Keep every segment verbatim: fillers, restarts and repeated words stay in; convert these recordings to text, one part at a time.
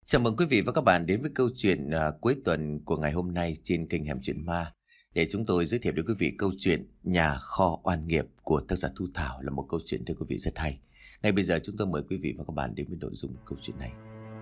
Chào mừng quý vị và các bạn đến với câu chuyện à, cuối tuần của ngày hôm nay trên kênh Hẻm Chuyện Ma. Để chúng tôi giới thiệu đến quý vị câu chuyện Nhà kho oan nghiệp của tác giả Thu Thảo, là một câu chuyện thưa quý vị rất hay. Ngay bây giờ chúng tôi mời quý vị và các bạn đến với nội dung câu chuyện này.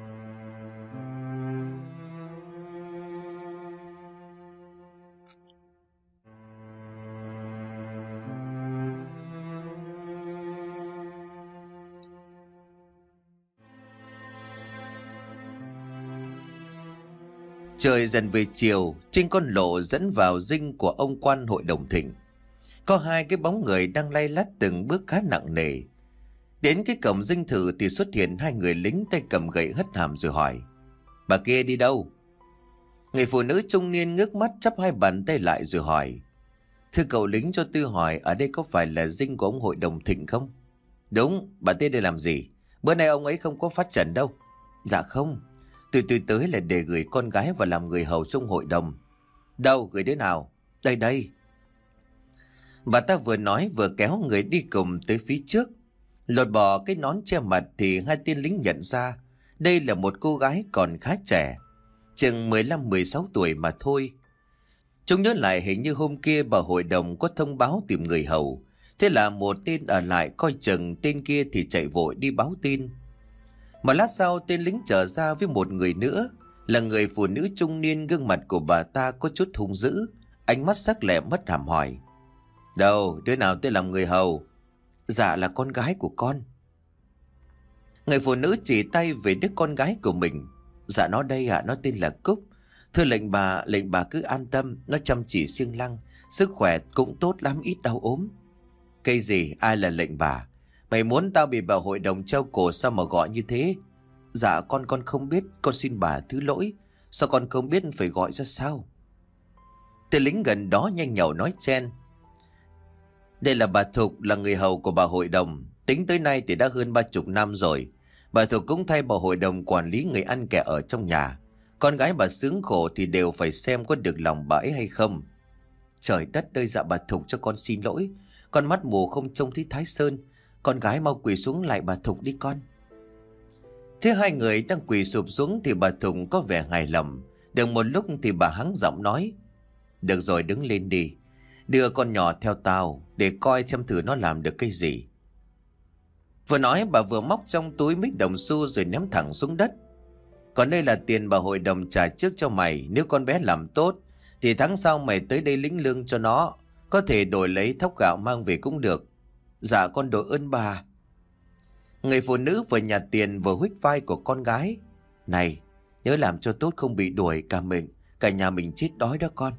Trời dần về chiều, trên con lộ dẫn vào dinh của ông quan hội đồng thịnh, có hai cái bóng người đang lay lắt từng bước khá nặng nề. Đến cái cổng dinh thự thì xuất hiện hai người lính tay cầm gậy hất hàm rồi hỏi: "Bà kia đi đâu?" Người phụ nữ trung niên ngước mắt chắp hai bàn tay lại rồi hỏi: "Thưa cậu lính, cho tôi hỏi ở đây có phải là dinh của ông hội đồng thịnh không?" "Đúng, bà tới đây làm gì? Bữa nay ông ấy không có phát trần đâu." "Dạ không, Tôi tôi tới là để gửi con gái và làm người hầu trong hội đồng." "Đâu, gửi đứa nào?" "Đây đây." Bà ta vừa nói vừa kéo người đi cùng tới phía trước. Lột bỏ cái nón che mặt thì hai tên lính nhận ra đây là một cô gái còn khá trẻ, chừng mười lăm mười sáu tuổi mà thôi. Chúng nhớ lại hình như hôm kia bà hội đồng có thông báo tìm người hầu. Thế là một tên ở lại coi chừng, tên kia thì chạy vội đi báo tin. Một lát sau tên lính trở ra với một người nữa, là người phụ nữ trung niên. Gương mặt của bà ta có chút hung dữ, ánh mắt sắc lẹm mất hàm hỏi: "Đâu, đứa nào tới làm người hầu?" "Dạ là con gái của con." Người phụ nữ chỉ tay về đứa con gái của mình: "Dạ nó đây ạ, à, nó tên là Cúc. Thưa lệnh bà, lệnh bà cứ an tâm, nó chăm chỉ siêng năng, sức khỏe cũng tốt lắm, ít đau ốm." "Cái gì, ai là lệnh bà? Mày muốn tao bị bà hội đồng treo cổ sao mà gọi như thế?" "Dạ con con không biết, con xin bà thứ lỗi. Sao con không biết phải gọi ra sao?" Tên lính gần đó nhanh nhảu nói chen: "Đây là bà Thục, là người hầu của bà hội đồng. Tính tới nay thì đã hơn ba chục năm rồi. Bà Thục cũng thay bà hội đồng quản lý người ăn kẻ ở trong nhà. Con gái bà sướng khổ thì đều phải xem có được lòng bà ấy hay không." "Trời đất ơi, dạ bà Thục cho con xin lỗi. Con mắt mù không trông thấy Thái Sơn. Con gái mau quỳ xuống lại bà Thục đi con." Thế hai người đang quỳ sụp xuống thì bà Thục có vẻ hài lòng. Được một lúc thì bà hắng giọng nói: "Được rồi, đứng lên đi. Đưa con nhỏ theo tao để coi xem thử nó làm được cái gì." Vừa nói bà vừa móc trong túi mấy đồng xu rồi ném thẳng xuống đất. "Còn đây là tiền bà hội đồng trả trước cho mày. Nếu con bé làm tốt thì tháng sau mày tới đây lĩnh lương cho nó. Có thể đổi lấy thóc gạo mang về cũng được." "Dạ con đội ơn bà." Người phụ nữ vừa nhặt tiền vừa huých vai của con gái: "Này, nhớ làm cho tốt, không bị đuổi cả mình, cả nhà mình chết đói đó con."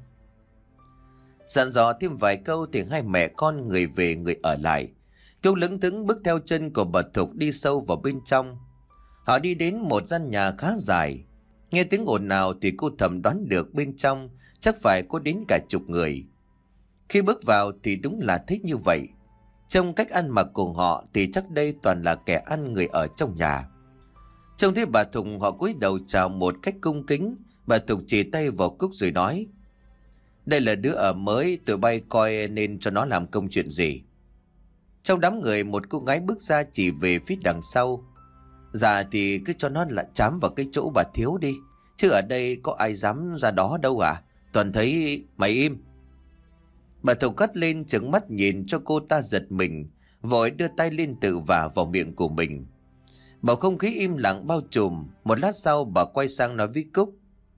Dặn dò thêm vài câu thì hai mẹ con người về người ở lại. Kiều lững thững bước theo chân của bà Thục đi sâu vào bên trong. Họ đi đến một gian nhà khá dài. Nghe tiếng ồn ào thì cô thầm đoán được bên trong chắc phải có đến cả chục người. Khi bước vào thì đúng là thích như vậy. Trong cách ăn mặc của họ thì chắc đây toàn là kẻ ăn người ở trong nhà. Trông thấy bà Thục, họ cúi đầu chào một cách cung kính. Bà Thục chỉ tay vào Cúc rồi nói: "Đây là đứa ở mới, tụi bay coi nên cho nó làm công chuyện gì." Trong đám người một cô gái bước ra chỉ về phía đằng sau: "Dạ thì cứ cho nó là chám vào cái chỗ bà thiếu đi, chứ ở đây có ai dám ra đó đâu à. Toàn thấy..." "Mày im." Bà Thục cất lên trừng mắt nhìn cho cô ta giật mình, vội đưa tay lên tự vả vào miệng của mình. Bầu không khí im lặng bao trùm. Một lát sau bà quay sang nói với Cúc: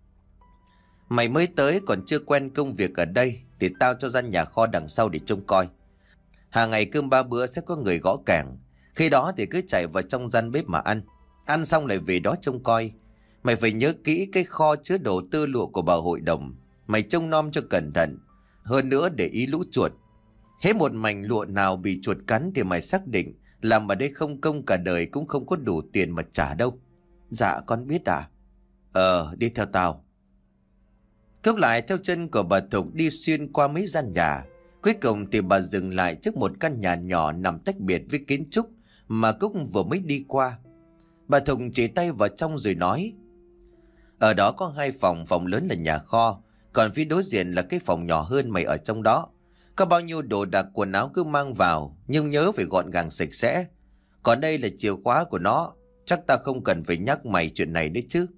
"Mày mới tới còn chưa quen công việc ở đây thì tao cho gian nhà kho đằng sau để trông coi. Hàng ngày cơm ba bữa sẽ có người gõ cảng. Khi đó thì cứ chạy vào trong gian bếp mà ăn. Ăn xong lại về đó trông coi. Mày phải nhớ kỹ cái kho chứa đồ tơ lụa của bà hội đồng. Mày trông nom cho cẩn thận. Hơn nữa để ý lũ chuột. Hễ một mảnh lụa nào bị chuột cắn thì mày xác định làm ở đây không công cả đời cũng không có đủ tiền mà trả đâu." "Dạ con biết à." "Ờ, đi theo tao." Cốc lại theo chân của bà Thục đi xuyên qua mấy gian nhà. Cuối cùng thì bà dừng lại trước một căn nhà nhỏ nằm tách biệt với kiến trúc mà Cúc vừa mới đi qua. Bà Thục chỉ tay vào trong rồi nói: "Ở đó có hai phòng, phòng lớn là nhà kho, còn phía đối diện là cái phòng nhỏ hơn, mày ở trong đó. Có bao nhiêu đồ đạc quần áo cứ mang vào, nhưng nhớ phải gọn gàng sạch sẽ. Còn đây là chìa khóa của nó, chắc ta không cần phải nhắc mày chuyện này đấy chứ."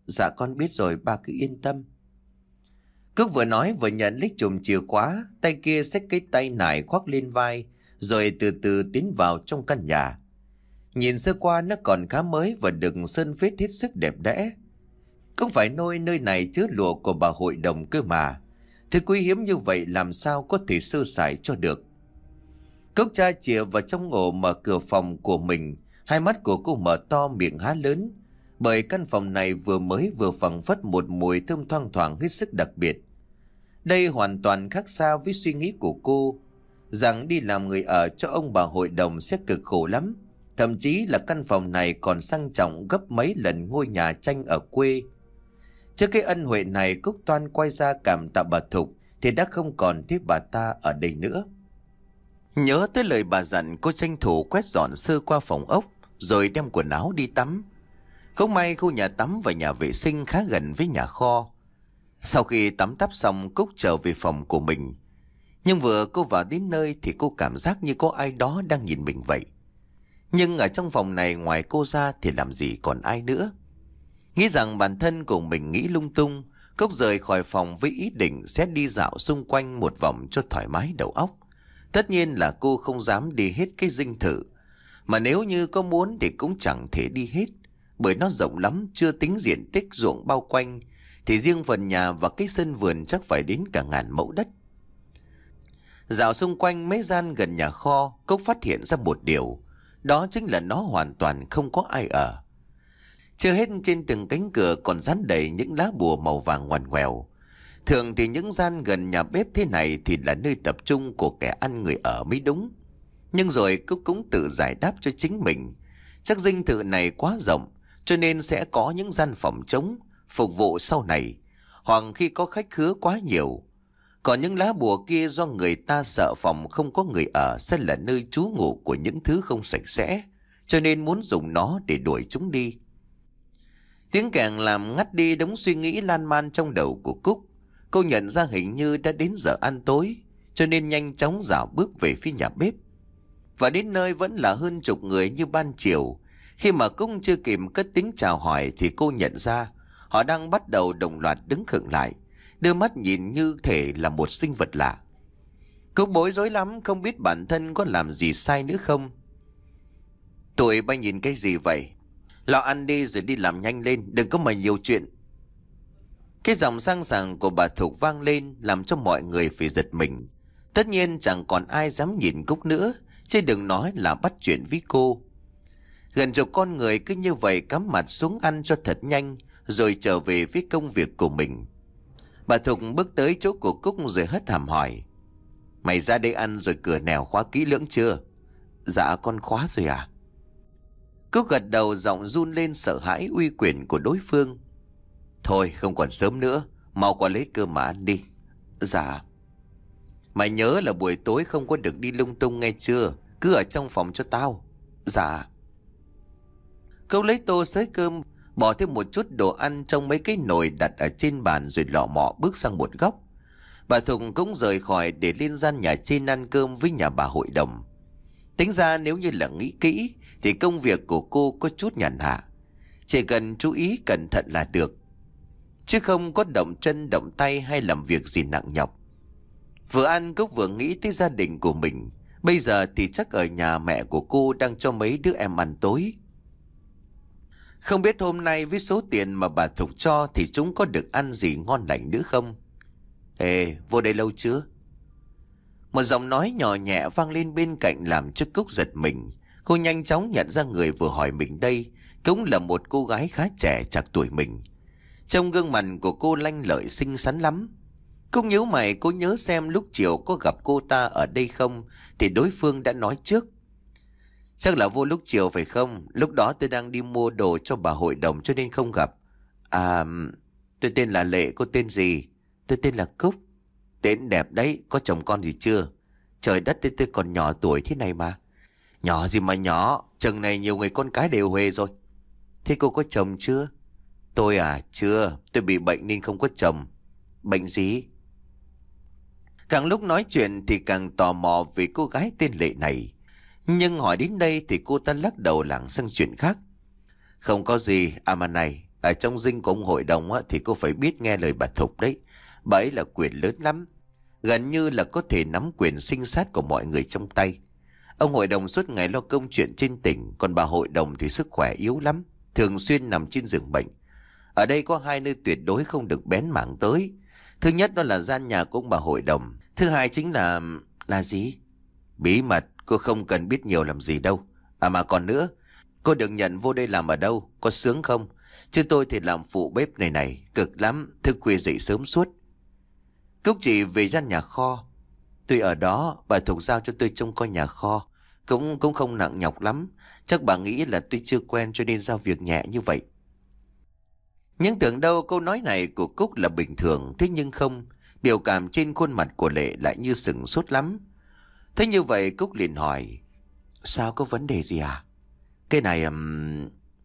Dạ con biết rồi, ba cứ yên tâm. Cúc vừa nói vừa nhận lấy chùm chìa khóa, tay kia xách cái tay nải khoác lên vai, rồi từ từ tiến vào trong căn nhà. Nhìn sơ qua nó còn khá mới và được sơn phết hết sức đẹp đẽ. Không phải nôi nơi này chứa lụa của bà hội đồng cơ mà. Thứ quý hiếm như vậy làm sao có thể sơ sài cho được. Cúc tra chìa vào trong ổ mở cửa phòng của mình. Hai mắt của cô mở to, miệng há lớn. Bởi căn phòng này vừa mới vừa phảng phất một mùi thơm thoang thoảng hết sức đặc biệt. Đây hoàn toàn khác xa với suy nghĩ của cô, rằng đi làm người ở cho ông bà hội đồng sẽ cực khổ lắm. Thậm chí là căn phòng này còn sang trọng gấp mấy lần ngôi nhà tranh ở quê. Trước cái ân huệ này, Cúc toan quay ra cảm tạ bà Thục thì đã không còn thấy bà ta ở đây nữa. Nhớ tới lời bà dặn, cô tranh thủ quét dọn sơ qua phòng ốc rồi đem quần áo đi tắm. Không may khu nhà tắm và nhà vệ sinh khá gần với nhà kho. Sau khi tắm tắp xong, Cúc trở về phòng của mình. Nhưng vừa cô vào đến nơi thì cô cảm giác như có ai đó đang nhìn mình vậy. Nhưng ở trong phòng này ngoài cô ra thì làm gì còn ai nữa. Nghĩ rằng bản thân của mình nghĩ lung tung, Cúc rời khỏi phòng với ý định sẽ đi dạo xung quanh một vòng cho thoải mái đầu óc. Tất nhiên là cô không dám đi hết cái dinh thự, mà nếu như có muốn thì cũng chẳng thể đi hết, bởi nó rộng lắm, chưa tính diện tích ruộng bao quanh, thì riêng phần nhà và cái sân vườn chắc phải đến cả ngàn mẫu đất. Dạo xung quanh mấy gian gần nhà kho, Cúc phát hiện ra một điều, đó chính là nó hoàn toàn không có ai ở. Chưa hết, trên từng cánh cửa còn dán đầy những lá bùa màu vàng ngoằn ngoèo. Thường thì những gian gần nhà bếp thế này thì là nơi tập trung của kẻ ăn người ở mới đúng. Nhưng rồi Cúc cũng tự giải đáp cho chính mình, chắc dinh thự này quá rộng, cho nên sẽ có những gian phòng trống phục vụ sau này, hoặc khi có khách khứa quá nhiều. Còn những lá bùa kia do người ta sợ phòng không có người ở sẽ là nơi trú ngụ của những thứ không sạch sẽ, cho nên muốn dùng nó để đuổi chúng đi. Tiếng kèn làm ngắt đi đống suy nghĩ lan man trong đầu của Cúc. Cô nhận ra hình như đã đến giờ ăn tối, cho nên nhanh chóng dạo bước về phía nhà bếp. Và đến nơi vẫn là hơn chục người như ban chiều. Khi mà Cúc chưa kịp cất tiếng chào hỏi thì cô nhận ra họ đang bắt đầu đồng loạt đứng khựng lại, đưa mắt nhìn như thể là một sinh vật lạ. Cúc bối rối lắm, không biết bản thân có làm gì sai nữa không. Tụi bay nhìn cái gì vậy? Lo ăn đi rồi đi làm nhanh lên, đừng có mà nhiều chuyện. Cái giọng sang sảng của bà Thục vang lên làm cho mọi người phải giật mình. Tất nhiên chẳng còn ai dám nhìn Cúc nữa, chứ đừng nói là bắt chuyện với cô. Gần chục con người cứ như vậy cắm mặt xuống ăn cho thật nhanh, rồi trở về với công việc của mình. Bà Thục bước tới chỗ của Cúc rồi hất hàm hỏi: Mày ra đây ăn rồi cửa nẻo khóa kỹ lưỡng chưa? Dạ con khóa rồi à? Cúc gật đầu, giọng run lên sợ hãi uy quyền của đối phương. Thôi không còn sớm nữa, mau qua lấy cơm mà ăn đi. Dạ. Mày nhớ là buổi tối không có được đi lung tung nghe chưa? Cứ ở trong phòng cho tao. Dạ. Cậu lấy tô xới cơm, bỏ thêm một chút đồ ăn trong mấy cái nồi đặt ở trên bàn rồi lọ mọ bước sang một góc. Bà Thục cũng rời khỏi để lên gian nhà trên ăn cơm với nhà bà hội đồng. Tính ra nếu như là nghĩ kỹ thì công việc của cô có chút nhàn hạ, chỉ cần chú ý cẩn thận là được, chứ không có động chân động tay hay làm việc gì nặng nhọc. Vừa ăn Cúc vừa nghĩ tới gia đình của mình. Bây giờ thì chắc ở nhà mẹ của cô đang cho mấy đứa em ăn tối. Không biết hôm nay với số tiền mà bà Thục cho thì chúng có được ăn gì ngon lành nữa không? Ê, vô đây lâu chưa? Một giọng nói nhỏ nhẹ vang lên bên cạnh làm cho Cúc giật mình. Cô nhanh chóng nhận ra người vừa hỏi mình đây cũng là một cô gái khá trẻ, chạc tuổi mình. Trong gương mặt của cô lanh lợi xinh xắn lắm. Cúc nhíu mày, cô nhớ xem lúc chiều có gặp cô ta ở đây không, thì đối phương đã nói trước. Chắc là vô lúc chiều phải không? Lúc đó tôi đang đi mua đồ cho bà hội đồng cho nên không gặp. À, tôi tên là Lệ, cô tên gì? Tôi tên là Cúc. Tên đẹp đấy, có chồng con gì chưa? Trời đất, tôi, tôi còn nhỏ tuổi thế này mà. Nhỏ gì mà nhỏ, chừng này nhiều người con cái đều huề rồi. Thế cô có chồng chưa? Tôi à, chưa, tôi bị bệnh nên không có chồng. Bệnh gì? Càng lúc nói chuyện thì càng tò mò về cô gái tên Lệ này. Nhưng hỏi đến đây thì cô ta lắc đầu lảng sang chuyện khác. Không có gì, à mà này, Ở trong dinh của ông hội đồng á, thì cô phải biết nghe lời bà Thục đấy. Bà ấy là quyền lớn lắm, gần như là có thể nắm quyền sinh sát của mọi người trong tay. Ông hội đồng suốt ngày lo công chuyện trên tỉnh, còn bà hội đồng thì sức khỏe yếu lắm, thường xuyên nằm trên giường bệnh. Ở đây có hai nơi tuyệt đối không được bén mảng tới. Thứ nhất đó là gian nhà của ông bà hội đồng. Thứ hai chính là... Là gì? Bí mật, cô không cần biết nhiều làm gì đâu. À mà còn nữa, cô được nhận vô đây làm ở đâu, có sướng không? Chứ tôi thì làm phụ bếp này này, cực lắm, thức khuya dậy sớm suốt. Cúc chỉ về gian nhà kho. Tôi ở đó, bà Thục giao cho tôi trông coi nhà kho. Cũng cũng không nặng nhọc lắm. Chắc bà nghĩ là tôi chưa quen cho nên giao việc nhẹ như vậy. Nhưng tưởng đâu câu nói này của Cúc là bình thường, thế nhưng không. Biểu cảm trên khuôn mặt của Lệ lại như sừng sốt lắm. Thế như vậy Cúc liền hỏi, sao, có vấn đề gì à? Cái này... Um...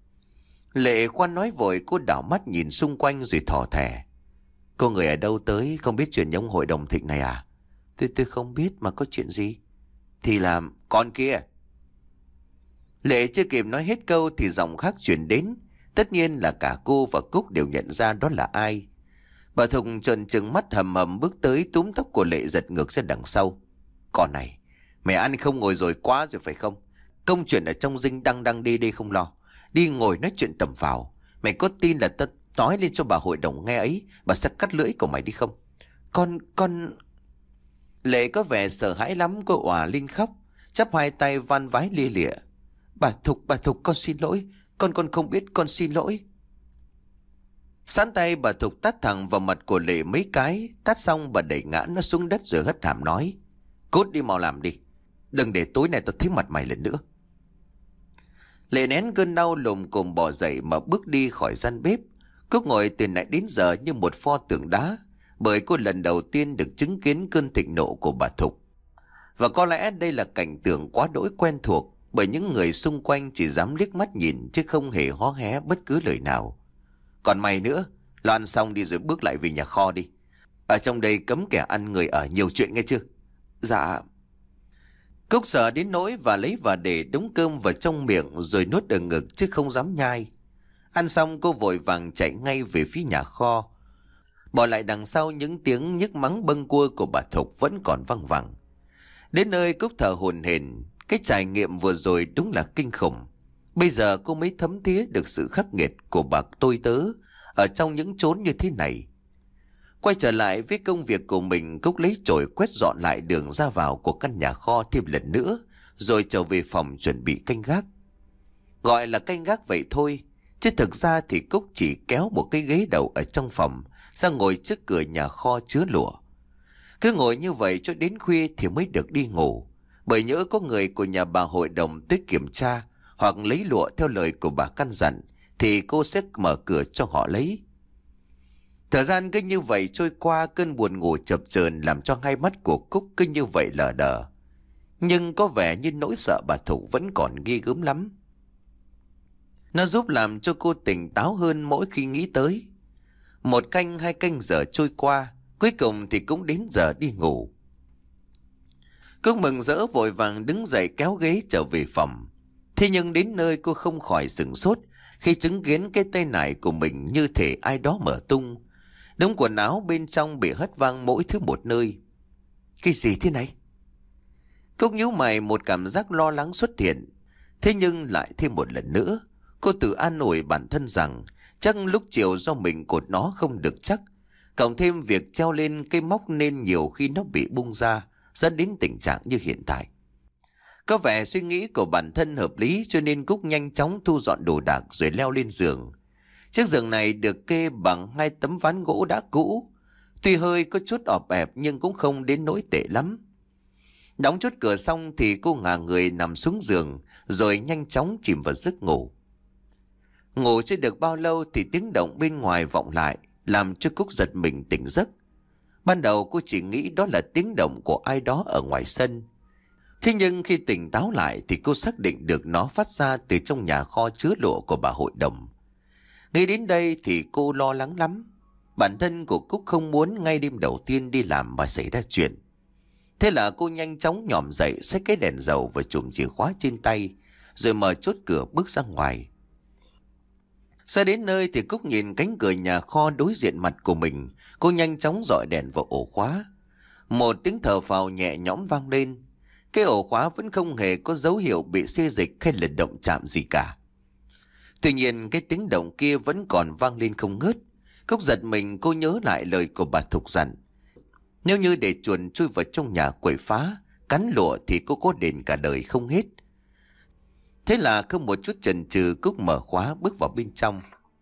Lệ khoan nói vội, cô đảo mắt nhìn xung quanh rồi thỏ thẻ. Cô người ở đâu tới, không biết chuyện nhóm hội đồng thịnh này à? Tôi tôi không biết, mà có chuyện gì? Thì là con kia. Lệ chưa kịp nói hết câu thì giọng khác chuyển đến. Tất nhiên là cả cô và Cúc đều nhận ra đó là ai. Bà Thục trợn trừng mắt hầm hầm bước tới túm tóc của Lệ giật ngược ra đằng sau. Con này, mày ăn không ngồi rồi quá rồi phải không? Công chuyện ở trong dinh đang đang đi đi không lo. Đi ngồi nói chuyện tầm phào. Mày có tin là tao nói lên cho bà hội đồng nghe ấy, bà sẽ cắt lưỡi của mày đi không? Con, con... Lệ có vẻ sợ hãi lắm, cô òa lên khóc, chắp hai tay van vái lia lịa. Bà Thục, bà Thục, con xin lỗi. Con con không biết, con xin lỗi. Sẵn tay bà Thục tát thẳng vào mặt của Lệ mấy cái. Tát xong bà đẩy ngã nó xuống đất rồi hất hàm nói, cút đi, mau làm đi, đừng để tối nay tao thấy mặt mày lần nữa. Lệ nén cơn đau lồm cồm bò dậy mà bước đi khỏi gian bếp. Cúc ngồi từ nãy đến giờ như một pho tượng đá, bởi cô lần đầu tiên được chứng kiến cơn thịnh nộ của bà Thục. Và có lẽ đây là cảnh tượng quá đỗi quen thuộc, bởi những người xung quanh chỉ dám liếc mắt nhìn chứ không hề hó hé bất cứ lời nào. Còn mày nữa, loan xong đi rồi bước lại về nhà kho đi. Ở trong đây cấm kẻ ăn người ở, nhiều chuyện nghe chưa? Dạ. Cúc sợ đến nỗi và lấy và để đống cơm vào trong miệng rồi nuốt ở ngực chứ không dám nhai. Ăn xong cô vội vàng chạy ngay về phía nhà kho. Bỏ lại đằng sau những tiếng nhức mắng bâng quơ của bà Thục vẫn còn văng vẳng. Đến nơi Cúc thở hổn hển, cái trải nghiệm vừa rồi đúng là kinh khủng. Bây giờ cô mới thấm thía được sự khắc nghiệt của bà tôi tớ ở trong những chốn như thế này. Quay trở lại với công việc của mình, Cúc lấy chổi quét dọn lại đường ra vào của căn nhà kho thêm lần nữa, rồi trở về phòng chuẩn bị canh gác. Gọi là canh gác vậy thôi, chứ thực ra thì Cúc chỉ kéo một cái ghế đầu ở trong phòng ra ngồi trước cửa nhà kho chứa lụa. Cứ ngồi như vậy cho đến khuya thì mới được đi ngủ, bởi nhỡ có người của nhà bà hội đồng tới kiểm tra hoặc lấy lụa theo lời của bà căn dặn thì cô sẽ mở cửa cho họ lấy. Thời gian cứ như vậy trôi qua, cơn buồn ngủ chập chờn làm cho hai mắt của Cúc cứ như vậy lờ đờ. Nhưng có vẻ như nỗi sợ bà Thục vẫn còn ghê gớm lắm. Nó giúp làm cho cô tỉnh táo hơn mỗi khi nghĩ tới. Một canh hai canh giờ trôi qua, cuối cùng thì cũng đến giờ đi ngủ. Cúc mừng rỡ vội vàng đứng dậy kéo ghế trở về phòng. Thế nhưng đến nơi cô không khỏi sửng sốt khi chứng kiến cái tay nải của mình như thể ai đó mở tung. Đống quần áo bên trong bị hất văng mỗi thứ một nơi. Cái gì thế này? Cúc nhíu mày, một cảm giác lo lắng xuất hiện. Thế nhưng lại thêm một lần nữa, cô tự an ủi bản thân rằng chắc lúc chiều do mình cột nó không được chắc, cộng thêm việc treo lên cây móc nên nhiều khi nó bị bung ra, dẫn đến tình trạng như hiện tại. Có vẻ suy nghĩ của bản thân hợp lý cho nên Cúc nhanh chóng thu dọn đồ đạc rồi leo lên giường. Chiếc giường này được kê bằng hai tấm ván gỗ đã cũ, tuy hơi có chút ọp ẹp nhưng cũng không đến nỗi tệ lắm. Đóng chốt cửa xong thì cô ngả người nằm xuống giường rồi nhanh chóng chìm vào giấc ngủ. Ngủ chưa được bao lâu thì tiếng động bên ngoài vọng lại, làm cho Cúc giật mình tỉnh giấc. Ban đầu cô chỉ nghĩ đó là tiếng động của ai đó ở ngoài sân. Thế nhưng khi tỉnh táo lại thì cô xác định được nó phát ra từ trong nhà kho chứa lụa của bà hội đồng. Ngay đến đây thì cô lo lắng lắm. Bản thân của Cúc không muốn ngay đêm đầu tiên đi làm mà xảy ra chuyện. Thế là cô nhanh chóng nhòm dậy, xách cái đèn dầu và chùm chìa khóa trên tay, rồi mở chốt cửa bước ra ngoài. Ra đến nơi thì Cúc nhìn cánh cửa nhà kho đối diện mặt của mình. Cô nhanh chóng dọi đèn vào ổ khóa. Một tiếng thở phào nhẹ nhõm vang lên. Cái ổ khóa vẫn không hề có dấu hiệu bị xê dịch hay là động chạm gì cả. Tuy nhiên cái tiếng động kia vẫn còn vang lên không ngớt. Cúc giật mình, cô nhớ lại lời của bà Thục dặn. Nếu như để chuồn chui vào trong nhà quậy phá, cắn lụa thì cô có đền cả đời không hết. Thế là không một chút chần chừ, Cúc mở khóa bước vào bên trong.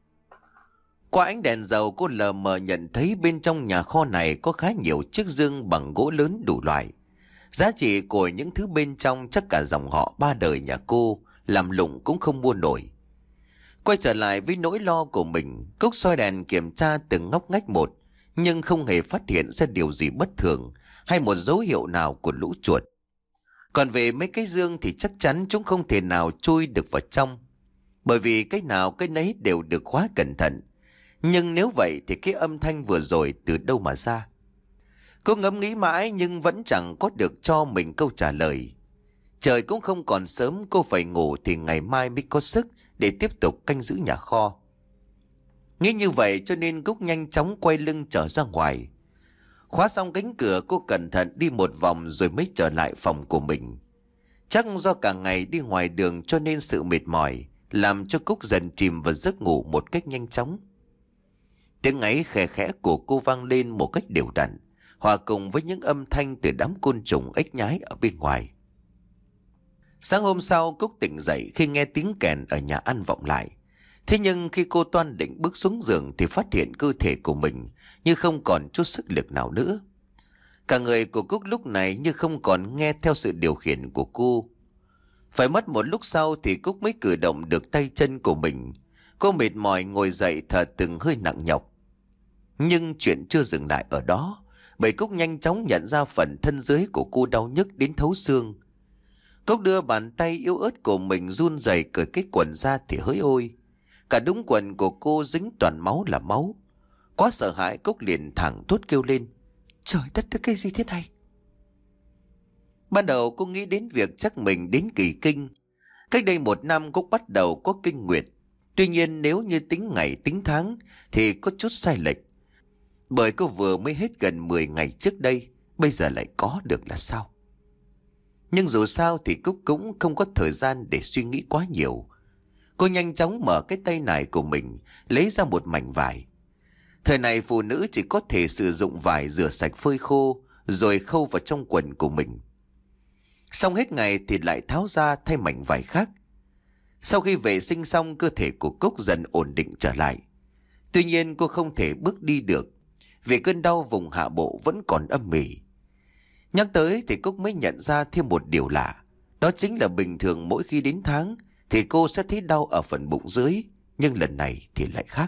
Qua ánh đèn dầu, cô lờ mờ nhận thấy bên trong nhà kho này có khá nhiều chiếc dương bằng gỗ lớn đủ loại. Giá trị của những thứ bên trong chắc cả dòng họ ba đời nhà cô làm lụng cũng không mua nổi. Quay trở lại với nỗi lo của mình, Cúc soi đèn kiểm tra từng ngóc ngách một, nhưng không hề phát hiện ra điều gì bất thường hay một dấu hiệu nào của lũ chuột. Còn về mấy cái dương thì chắc chắn chúng không thể nào chui được vào trong, bởi vì cái nào cái nấy đều được khóa cẩn thận. Nhưng nếu vậy thì cái âm thanh vừa rồi từ đâu mà ra? Cô ngẫm nghĩ mãi nhưng vẫn chẳng có được cho mình câu trả lời. Trời cũng không còn sớm, cô phải ngủ thì ngày mai mới có sức để tiếp tục canh giữ nhà kho. Nghĩ như vậy cho nên Cúc nhanh chóng quay lưng trở ra ngoài. Khóa xong cánh cửa, cô cẩn thận đi một vòng rồi mới trở lại phòng của mình. Chắc do cả ngày đi ngoài đường cho nên sự mệt mỏi làm cho Cúc dần chìm vào giấc ngủ một cách nhanh chóng. Tiếng ngáy khẽ khẽ của cô vang lên một cách đều đặn, hòa cùng với những âm thanh từ đám côn trùng ếch nhái ở bên ngoài. Sáng hôm sau, Cúc tỉnh dậy khi nghe tiếng kèn ở nhà ăn vọng lại. Thế nhưng khi cô toan định bước xuống giường thì phát hiện cơ thể của mình như không còn chút sức lực nào nữa. Cả người của Cúc lúc này như không còn nghe theo sự điều khiển của cô. Phải mất một lúc sau thì Cúc mới cử động được tay chân của mình. Cô mệt mỏi ngồi dậy thở từng hơi nặng nhọc. Nhưng chuyện chưa dừng lại ở đó, bởi Cúc nhanh chóng nhận ra phần thân dưới của cô đau nhức đến thấu xương. Cúc đưa bàn tay yếu ớt của mình run rẩy cởi cái quần ra thì hỡi ôi, cả đống quần của cô dính toàn máu là máu. Quá sợ hãi, Cúc liền thẳng thốt kêu lên: Trời đất ơi, cái gì thế này? Ban đầu cô nghĩ đến việc chắc mình đến kỳ kinh. Cách đây một năm Cúc bắt đầu có kinh nguyệt. Tuy nhiên nếu như tính ngày tính tháng thì có chút sai lệch, bởi cô vừa mới hết gần mười ngày trước đây, bây giờ lại có được là sao? Nhưng dù sao thì Cúc cũng không có thời gian để suy nghĩ quá nhiều. Cô nhanh chóng mở cái tay nải của mình, lấy ra một mảnh vải. Thời này phụ nữ chỉ có thể sử dụng vải rửa sạch phơi khô rồi khâu vào trong quần của mình. Xong hết ngày thì lại tháo ra thay mảnh vải khác. Sau khi vệ sinh xong, cơ thể của Cúc dần ổn định trở lại. Tuy nhiên cô không thể bước đi được vì cơn đau vùng hạ bộ vẫn còn âm ỉ. Nhắc tới thì Cúc mới nhận ra thêm một điều lạ. Đó chính là bình thường mỗi khi đến tháng thì cô sẽ thấy đau ở phần bụng dưới, nhưng lần này thì lại khác.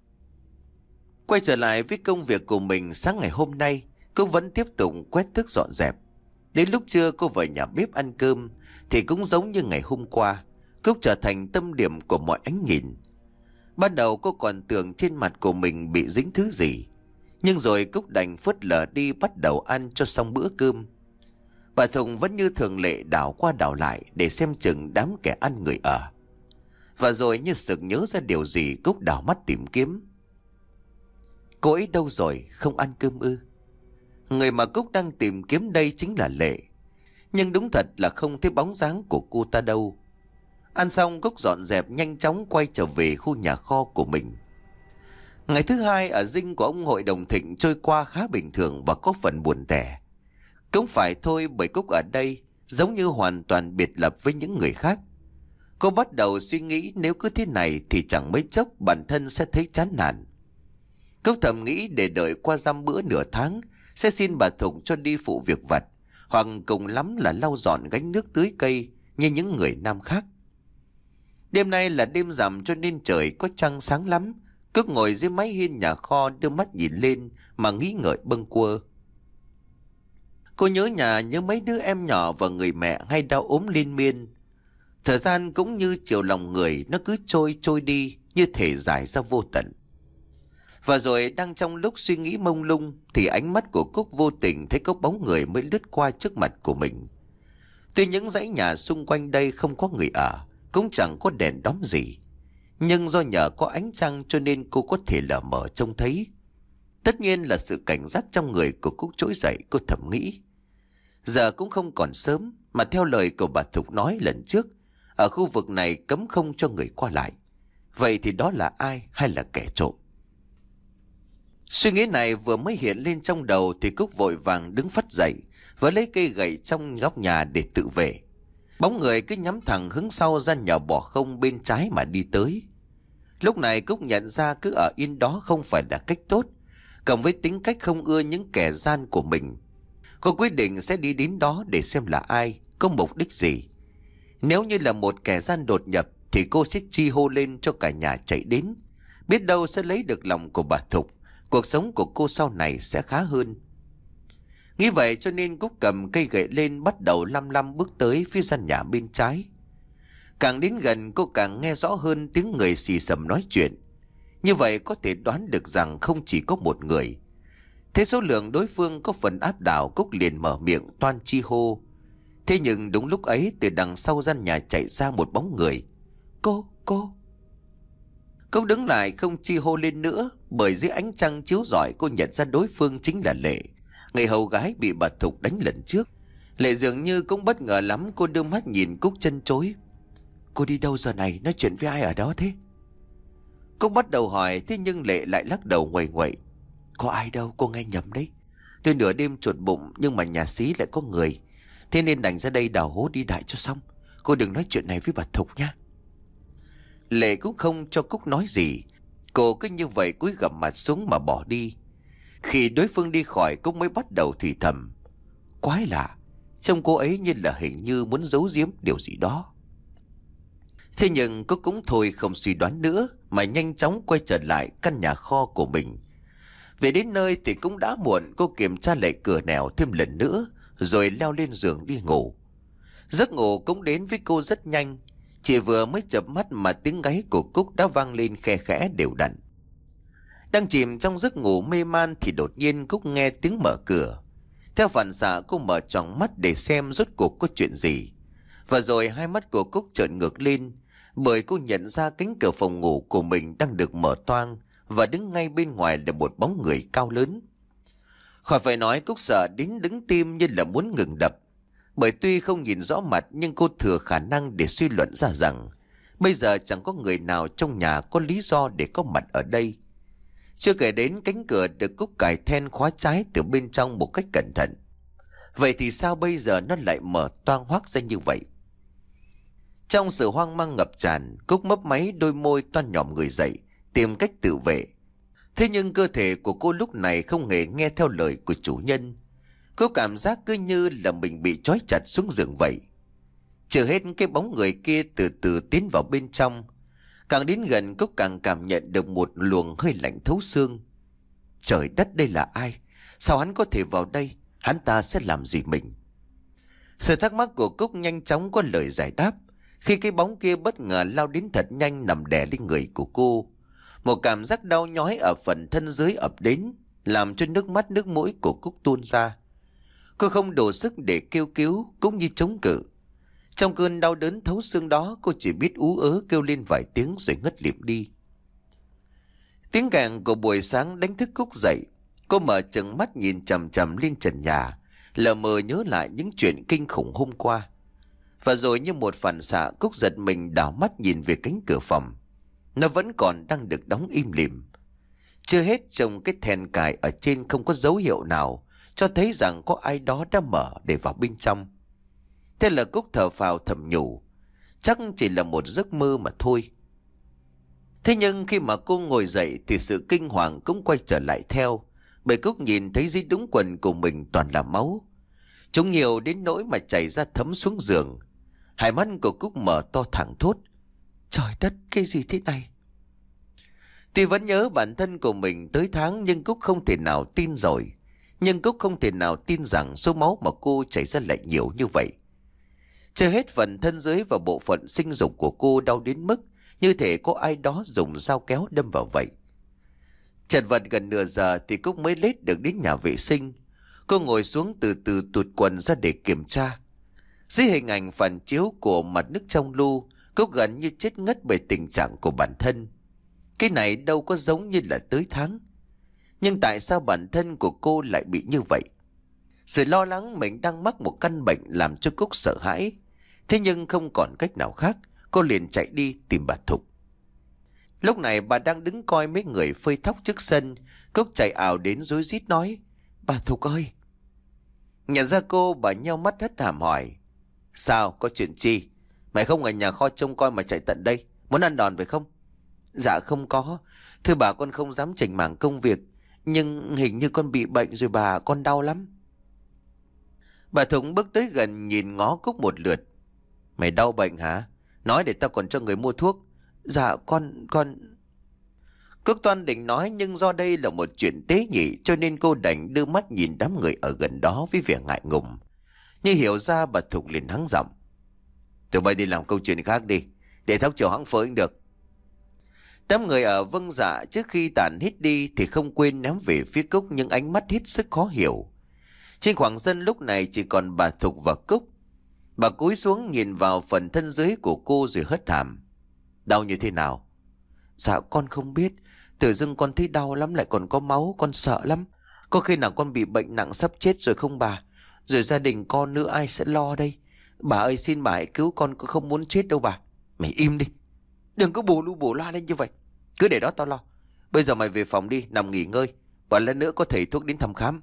Quay trở lại với công việc của mình, sáng ngày hôm nay cô vẫn tiếp tục quét tước dọn dẹp. Đến lúc trưa cô vào nhà bếp ăn cơm thì cũng giống như ngày hôm qua, Cúc trở thành tâm điểm của mọi ánh nhìn. Ban đầu cô còn tưởng trên mặt của mình bị dính thứ gì, nhưng rồi Cúc đành phớt lờ đi, bắt đầu ăn cho xong bữa cơm. Bà Thùng vẫn như thường lệ đảo qua đảo lại để xem chừng đám kẻ ăn người ở. Và rồi như sực nhớ ra điều gì, Cúc đảo mắt tìm kiếm. Cô ấy đâu rồi, không ăn cơm ư? Người mà Cúc đang tìm kiếm đây chính là Lệ. Nhưng đúng thật là không thấy bóng dáng của cô ta đâu. Ăn xong, Cúc dọn dẹp nhanh chóng quay trở về khu nhà kho của mình. Ngày thứ hai ở dinh của ông hội đồng Thịnh trôi qua khá bình thường và có phần buồn tẻ. Cũng phải thôi, bởi Cúc ở đây giống như hoàn toàn biệt lập với những người khác. Cô bắt đầu suy nghĩ nếu cứ thế này thì chẳng mấy chốc bản thân sẽ thấy chán nản. Cúc thầm nghĩ để đợi qua dăm bữa nửa tháng sẽ xin bà Thục cho đi phụ việc vặt, hoặc cùng lắm là lau dọn gánh nước tưới cây như những người nam khác. Đêm nay là đêm rằm cho nên trời có trăng sáng lắm. Cúc ngồi dưới mái hiên nhà kho đưa mắt nhìn lên mà nghĩ ngợi bâng quơ. Cô nhớ nhà, nhớ mấy đứa em nhỏ và người mẹ hay đau ốm liên miên. Thời gian cũng như chiều lòng người, nó cứ trôi trôi đi như thể dài ra vô tận. Và rồi đang trong lúc suy nghĩ mông lung thì ánh mắt của Cúc vô tình thấy có bóng người mới lướt qua trước mặt của mình. Tuy những dãy nhà xung quanh đây không có người ở, cũng chẳng có đèn đóm gì, nhưng do nhờ có ánh trăng cho nên cô có thể lờ mờ trông thấy. Tất nhiên là sự cảnh giác trong người của Cúc trỗi dậy, cô thầm nghĩ. Giờ cũng không còn sớm, mà theo lời của bà Thục nói lần trước, ở khu vực này cấm không cho người qua lại. Vậy thì đó là ai hay là kẻ trộm? Suy nghĩ này vừa mới hiện lên trong đầu thì Cúc vội vàng đứng phắt dậy và lấy cây gậy trong góc nhà để tự vệ. Bóng người cứ nhắm thẳng hướng sau ra nhà bỏ không bên trái mà đi tới. Lúc này Cúc nhận ra cứ ở yên đó không phải là cách tốt, cộng với tính cách không ưa những kẻ gian của mình. Cô quyết định sẽ đi đến đó để xem là ai, có mục đích gì. Nếu như là một kẻ gian đột nhập thì cô sẽ chi hô lên cho cả nhà chạy đến. Biết đâu sẽ lấy được lòng của bà Thục, cuộc sống của cô sau này sẽ khá hơn. Nghĩ vậy cho nên Cúc cầm cây gậy lên, bắt đầu lăm lăm bước tới phía gian nhà bên trái. Càng đến gần cô càng nghe rõ hơn tiếng người xì xầm nói chuyện. Như vậy có thể đoán được rằng không chỉ có một người. Thế số lượng đối phương có phần áp đảo, Cúc liền mở miệng toan chi hô. Thế nhưng đúng lúc ấy từ đằng sau gian nhà chạy ra một bóng người. Cô, cô. Cúc đứng lại không chi hô lên nữa, bởi dưới ánh trăng chiếu rọi cô nhận ra đối phương chính là Lệ, người hầu gái bị bà Thục đánh lần trước. Lệ dường như cũng bất ngờ lắm, cô đưa mắt nhìn Cúc chân chối. Cô đi đâu giờ này, nói chuyện với ai ở đó thế? Cúc bắt đầu hỏi, thế nhưng Lệ lại lắc đầu nguậy nguậy. Có ai đâu, cô nghe nhầm đấy. Tôi nửa đêm chuột bụng nhưng mà nhà xí lại có người, thế nên đành ra đây đào hố đi đại cho xong. Cô đừng nói chuyện này với bà Thục nha. Lệ cũng không cho Cúc nói gì, cô cứ như vậy cúi gằm mặt xuống mà bỏ đi. Khi đối phương đi khỏi, Cúc mới bắt đầu thì thầm. Quái lạ, trông cô ấy như là hình như muốn giấu giếm điều gì đó. Thế nhưng Cúc cũng thôi không suy đoán nữa, mà nhanh chóng quay trở lại căn nhà kho của mình. Về đến nơi thì cũng đã muộn, cô kiểm tra lại cửa nẻo thêm lần nữa, rồi leo lên giường đi ngủ. Giấc ngủ cũng đến với cô rất nhanh. Chỉ vừa mới chợp mắt mà tiếng gáy của Cúc đã vang lên khe khẽ đều đặn. Đang chìm trong giấc ngủ mê man thì đột nhiên Cúc nghe tiếng mở cửa. Theo phản xạ cô mở tròn mắt để xem rốt cuộc có chuyện gì. Và rồi hai mắt của Cúc trợn ngược lên, bởi cô nhận ra cánh cửa phòng ngủ của mình đang được mở toang, và đứng ngay bên ngoài là một bóng người cao lớn. Khỏi phải nói, Cúc sợ đến đứng tim như là muốn ngừng đập. Bởi tuy không nhìn rõ mặt nhưng cô thừa khả năng để suy luận ra rằng bây giờ chẳng có người nào trong nhà có lý do để có mặt ở đây. Chưa kể đến cánh cửa được Cúc cài then khóa trái từ bên trong một cách cẩn thận. Vậy thì sao bây giờ nó lại mở toang hoác ra như vậy? Trong sự hoang mang ngập tràn, Cúc mấp máy đôi môi toan nhòm người dậy, tìm cách tự vệ. Thế nhưng cơ thể của cô lúc này không hề nghe theo lời của chủ nhân. Cô cảm giác cứ như là mình bị trói chặt xuống giường vậy. Chưa hết, cái bóng người kia từ từ tiến vào bên trong. Càng đến gần, Cúc càng cảm nhận được một luồng hơi lạnh thấu xương. Trời đất, đây là ai? Sao hắn có thể vào đây? Hắn ta sẽ làm gì mình? Sự thắc mắc của Cúc nhanh chóng có lời giải đáp khi cái bóng kia bất ngờ lao đến thật nhanh, nằm đè lên người của cô. Một cảm giác đau nhói ở phần thân dưới ập đến, làm cho nước mắt nước mũi của Cúc tuôn ra. Cô không đủ sức để kêu cứu cũng như chống cự. Trong cơn đau đớn thấu xương đó, cô chỉ biết ú ớ kêu lên vài tiếng rồi ngất lịm đi. Tiếng kèn của buổi sáng đánh thức Cúc dậy. Cô mở trừng mắt nhìn chằm chằm lên trần nhà, lờ mờ nhớ lại những chuyện kinh khủng hôm qua. Và rồi như một phản xạ, Cúc giật mình đảo mắt nhìn về cánh cửa phòng. Nó vẫn còn đang được đóng im lìm. Chưa hết, trong cái then cài ở trên không có dấu hiệu nào cho thấy rằng có ai đó đã mở để vào bên trong. Thế là Cúc thở phào thầm nhủ, chắc chỉ là một giấc mơ mà thôi. Thế nhưng khi mà cô ngồi dậy thì sự kinh hoàng cũng quay trở lại theo, bởi Cúc nhìn thấy dưới đũng quần của mình toàn là máu. Chúng nhiều đến nỗi mà chảy ra thấm xuống giường. Hai mắt của Cúc mở to thẳng thốt. Trời đất, cái gì thế này? Tuy vẫn nhớ bản thân của mình tới tháng, nhưng Cúc không thể nào tin rồi. Nhưng Cúc không thể nào tin rằng số máu mà cô chảy ra lại nhiều như vậy. Chưa hết, phần thân dưới và bộ phận sinh dục của cô đau đến mức như thể có ai đó dùng dao kéo đâm vào vậy. Chật vật gần nửa giờ thì Cúc mới lết được đến nhà vệ sinh. Cô ngồi xuống từ từ tuột quần ra để kiểm tra. Dưới hình ảnh phản chiếu của mặt nước trong lu, Cúc gần như chết ngất bởi tình trạng của bản thân. Cái này đâu có giống như là tới tháng. Nhưng tại sao bản thân của cô lại bị như vậy? Sự lo lắng mình đang mắc một căn bệnh làm cho Cúc sợ hãi. Thế nhưng không còn cách nào khác, cô liền chạy đi tìm bà Thục. Lúc này bà đang đứng coi mấy người phơi thóc trước sân. Cúc chạy ào đến rối rít nói: "Bà Thục ơi!" Nhận ra cô, bà nheo mắt hất hàm hỏi: "Sao, có chuyện chi? Mày không ở nhà kho trông coi mà chạy tận đây, muốn ăn đòn phải không?" "Dạ không có. Thưa bà, con không dám chảnh mảng công việc. Nhưng hình như con bị bệnh rồi bà, con đau lắm." Bà Thục bước tới gần nhìn ngó Cúc một lượt. "Mày đau bệnh hả? Nói để tao còn cho người mua thuốc." "Dạ con, con... Cúc toan định nói, nhưng do đây là một chuyện tế nhị cho nên cô đành đưa mắt nhìn đám người ở gần đó với vẻ ngại ngùng. Như hiểu ra, bà Thục liền hắng giọng: "Tụi bay đi làm câu chuyện khác đi, để thóc chiều hãng phơi được." Đám người ở vâng dạ, trước khi tàn hít đi thì không quên ném về phía Cúc những ánh mắt hết sức khó hiểu. Trên khoảng sân lúc này chỉ còn bà Thục và Cúc. Bà cúi xuống nhìn vào phần thân dưới của cô rồi hất hàm: "Đau như thế nào?" "Dạ con không biết. Tự dưng con thấy đau lắm, lại còn có máu, con sợ lắm. Có khi nào con bị bệnh nặng sắp chết rồi không bà? Rồi gia đình con nữa ai sẽ lo đây? Bà ơi, xin bà hãy cứu con, con không muốn chết đâu bà." "Mày im đi, đừng có bù lu bù loa lên như vậy. Cứ để đó tao lo. Bây giờ mày về phòng đi, nằm nghỉ ngơi. Và lát nữa có thầy thuốc đến thăm khám."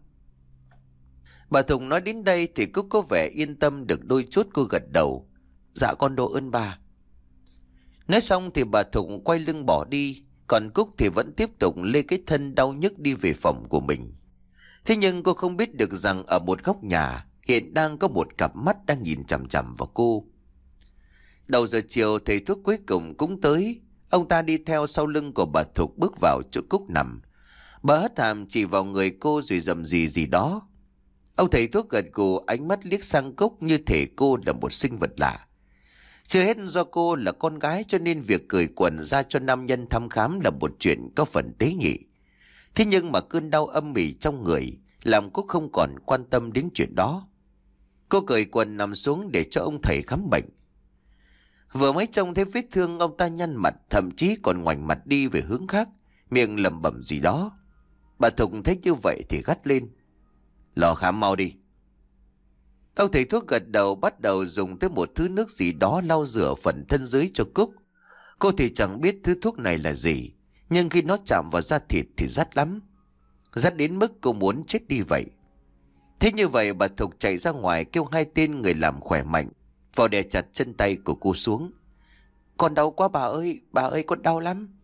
Bà Thục nói đến đây thì Cúc có vẻ yên tâm được đôi chút, cô gật đầu: "Dạ con độ ơn bà." Nói xong thì bà Thục quay lưng bỏ đi. Còn Cúc thì vẫn tiếp tục lê cái thân đau nhức đi về phòng của mình. Thế nhưng cô không biết được rằng ở một góc nhà hiện đang có một cặp mắt đang nhìn chằm chằm vào cô. Đầu giờ chiều, thầy thuốc cuối cùng cũng tới. Ông ta đi theo sau lưng của bà Thục bước vào chỗ Cúc nằm. Bà hất hàm chỉ vào người cô rồi rầm rì gì đó. Ông thầy thuốc gật gù, ánh mắt liếc sang Cúc như thể cô là một sinh vật lạ. Chưa hết, do cô là con gái cho nên việc cởi quần ra cho nam nhân thăm khám là một chuyện có phần tế nhị. Thế nhưng mà cơn đau âm ỉ trong người làm Cúc không còn quan tâm đến chuyện đó. Cô cởi quần nằm xuống để cho ông thầy khám bệnh. Vừa mới trông thấy vết thương, ông ta nhăn mặt, thậm chí còn ngoảnh mặt đi về hướng khác, miệng lẩm bẩm gì đó. Bà Thục thấy như vậy thì gắt lên: "Lo khám mau đi." Ông thầy thuốc gật đầu, bắt đầu dùng tới một thứ nước gì đó lau rửa phần thân dưới cho Cúc. Cô thì chẳng biết thứ thuốc này là gì, nhưng khi nó chạm vào da thịt thì rát lắm. Rát đến mức cô muốn chết đi vậy. Thế như vậy, bà Thục chạy ra ngoài kêu hai tên người làm khỏe mạnh vào đè chặt chân tay của cô xuống. "Con đau quá bà ơi, bà ơi con đau lắm."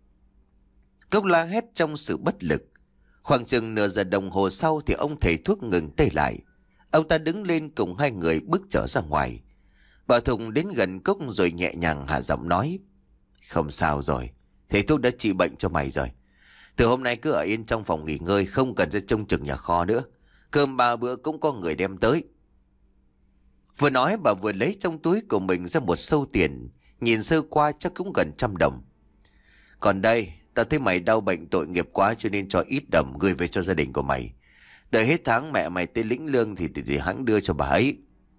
Cúc la hét trong sự bất lực. Khoảng chừng nửa giờ đồng hồ sau thì ông thầy thuốc ngừng tay lại. Ông ta đứng lên cùng hai người bước trở ra ngoài. Bà Thục đến gần Cúc rồi nhẹ nhàng hạ giọng nói: "Không sao rồi, thầy thuốc đã trị bệnh cho mày rồi. Từ hôm nay cứ ở yên trong phòng nghỉ ngơi, không cần ra trông chừng nhà kho nữa. Cơm ba bữa cũng có người đem tới." Vừa nói bà vừa lấy trong túi của mình ra một xâu tiền, nhìn sơ qua chắc cũng gần trăm đồng. "Còn đây, tao thấy mày đau bệnh tội nghiệp quá cho nên cho ít đồng gửi về cho gia đình của mày. Đợi hết tháng mẹ mày tới lĩnh lương thì, thì, thì hắn đưa cho bà ấy."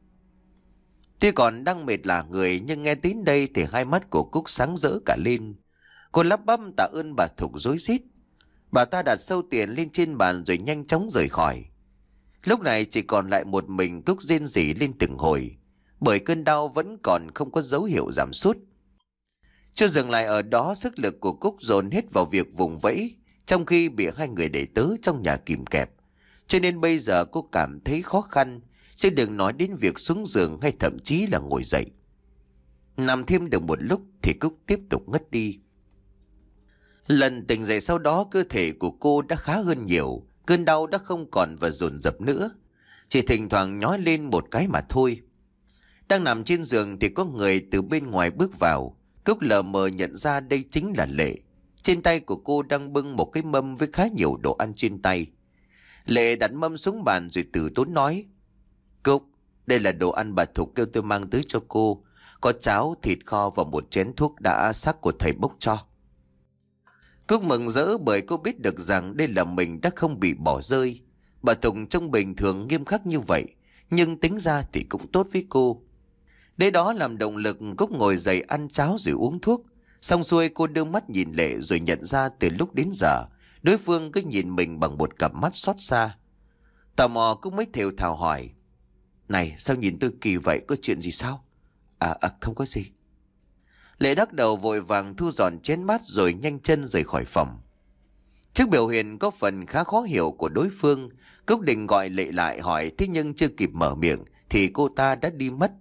Tuy còn đang mệt lả người, nhưng nghe đến đây thì hai mắt của Cúc sáng rỡ cả lên. Cô lắp bắp tạ ơn bà Thục rối rít. Bà ta đặt sâu tiền lên trên bàn rồi nhanh chóng rời khỏi. Lúc này chỉ còn lại một mình Cúc rên rỉ lên từng hồi, bởi cơn đau vẫn còn không có dấu hiệu giảm sút. Chưa dừng lại ở đó, sức lực của Cúc dồn hết vào việc vùng vẫy, trong khi bị hai người đệ tớ trong nhà kìm kẹp. Cho nên bây giờ cô cảm thấy khó khăn, chứ đừng nói đến việc xuống giường hay thậm chí là ngồi dậy. Nằm thêm được một lúc thì Cúc tiếp tục ngất đi. Lần tỉnh dậy sau đó, cơ thể của cô đã khá hơn nhiều. Cơn đau đã không còn và dồn dập nữa, chỉ thỉnh thoảng nhói lên một cái mà thôi. Đang nằm trên giường thì có người từ bên ngoài bước vào. Cúc lờ mờ nhận ra đây chính là Lệ. Trên tay của cô đang bưng một cái mâm với khá nhiều đồ ăn trên tay. Lệ đặt mâm xuống bàn rồi từ tốn nói: "Cúc, đây là đồ ăn bà Thục kêu tôi mang tới cho cô. Có cháo, thịt kho và một chén thuốc đã sắc của thầy bốc cho." Cúc mừng rỡ bởi cô biết được rằng đây là mình đã không bị bỏ rơi. Bà Thục trông bình thường nghiêm khắc như vậy, nhưng tính ra thì cũng tốt với cô. Để đó làm động lực, Cúc ngồi dậy ăn cháo rồi uống thuốc. Xong xuôi cô đưa mắt nhìn Lệ rồi nhận ra từ lúc đến giờ đối phương cứ nhìn mình bằng một cặp mắt xót xa. Tò mò Cúc mới thều thào hỏi: Này, sao nhìn tôi kỳ vậy, có chuyện gì sao? À, à không có gì. Lệ đắc đầu vội vàng thu dọn chén bát rồi nhanh chân rời khỏi phòng. Trước biểu hiện có phần khá khó hiểu của đối phương, Cúc định gọi Lệ lại hỏi, thế nhưng chưa kịp mở miệng thì cô ta đã đi mất.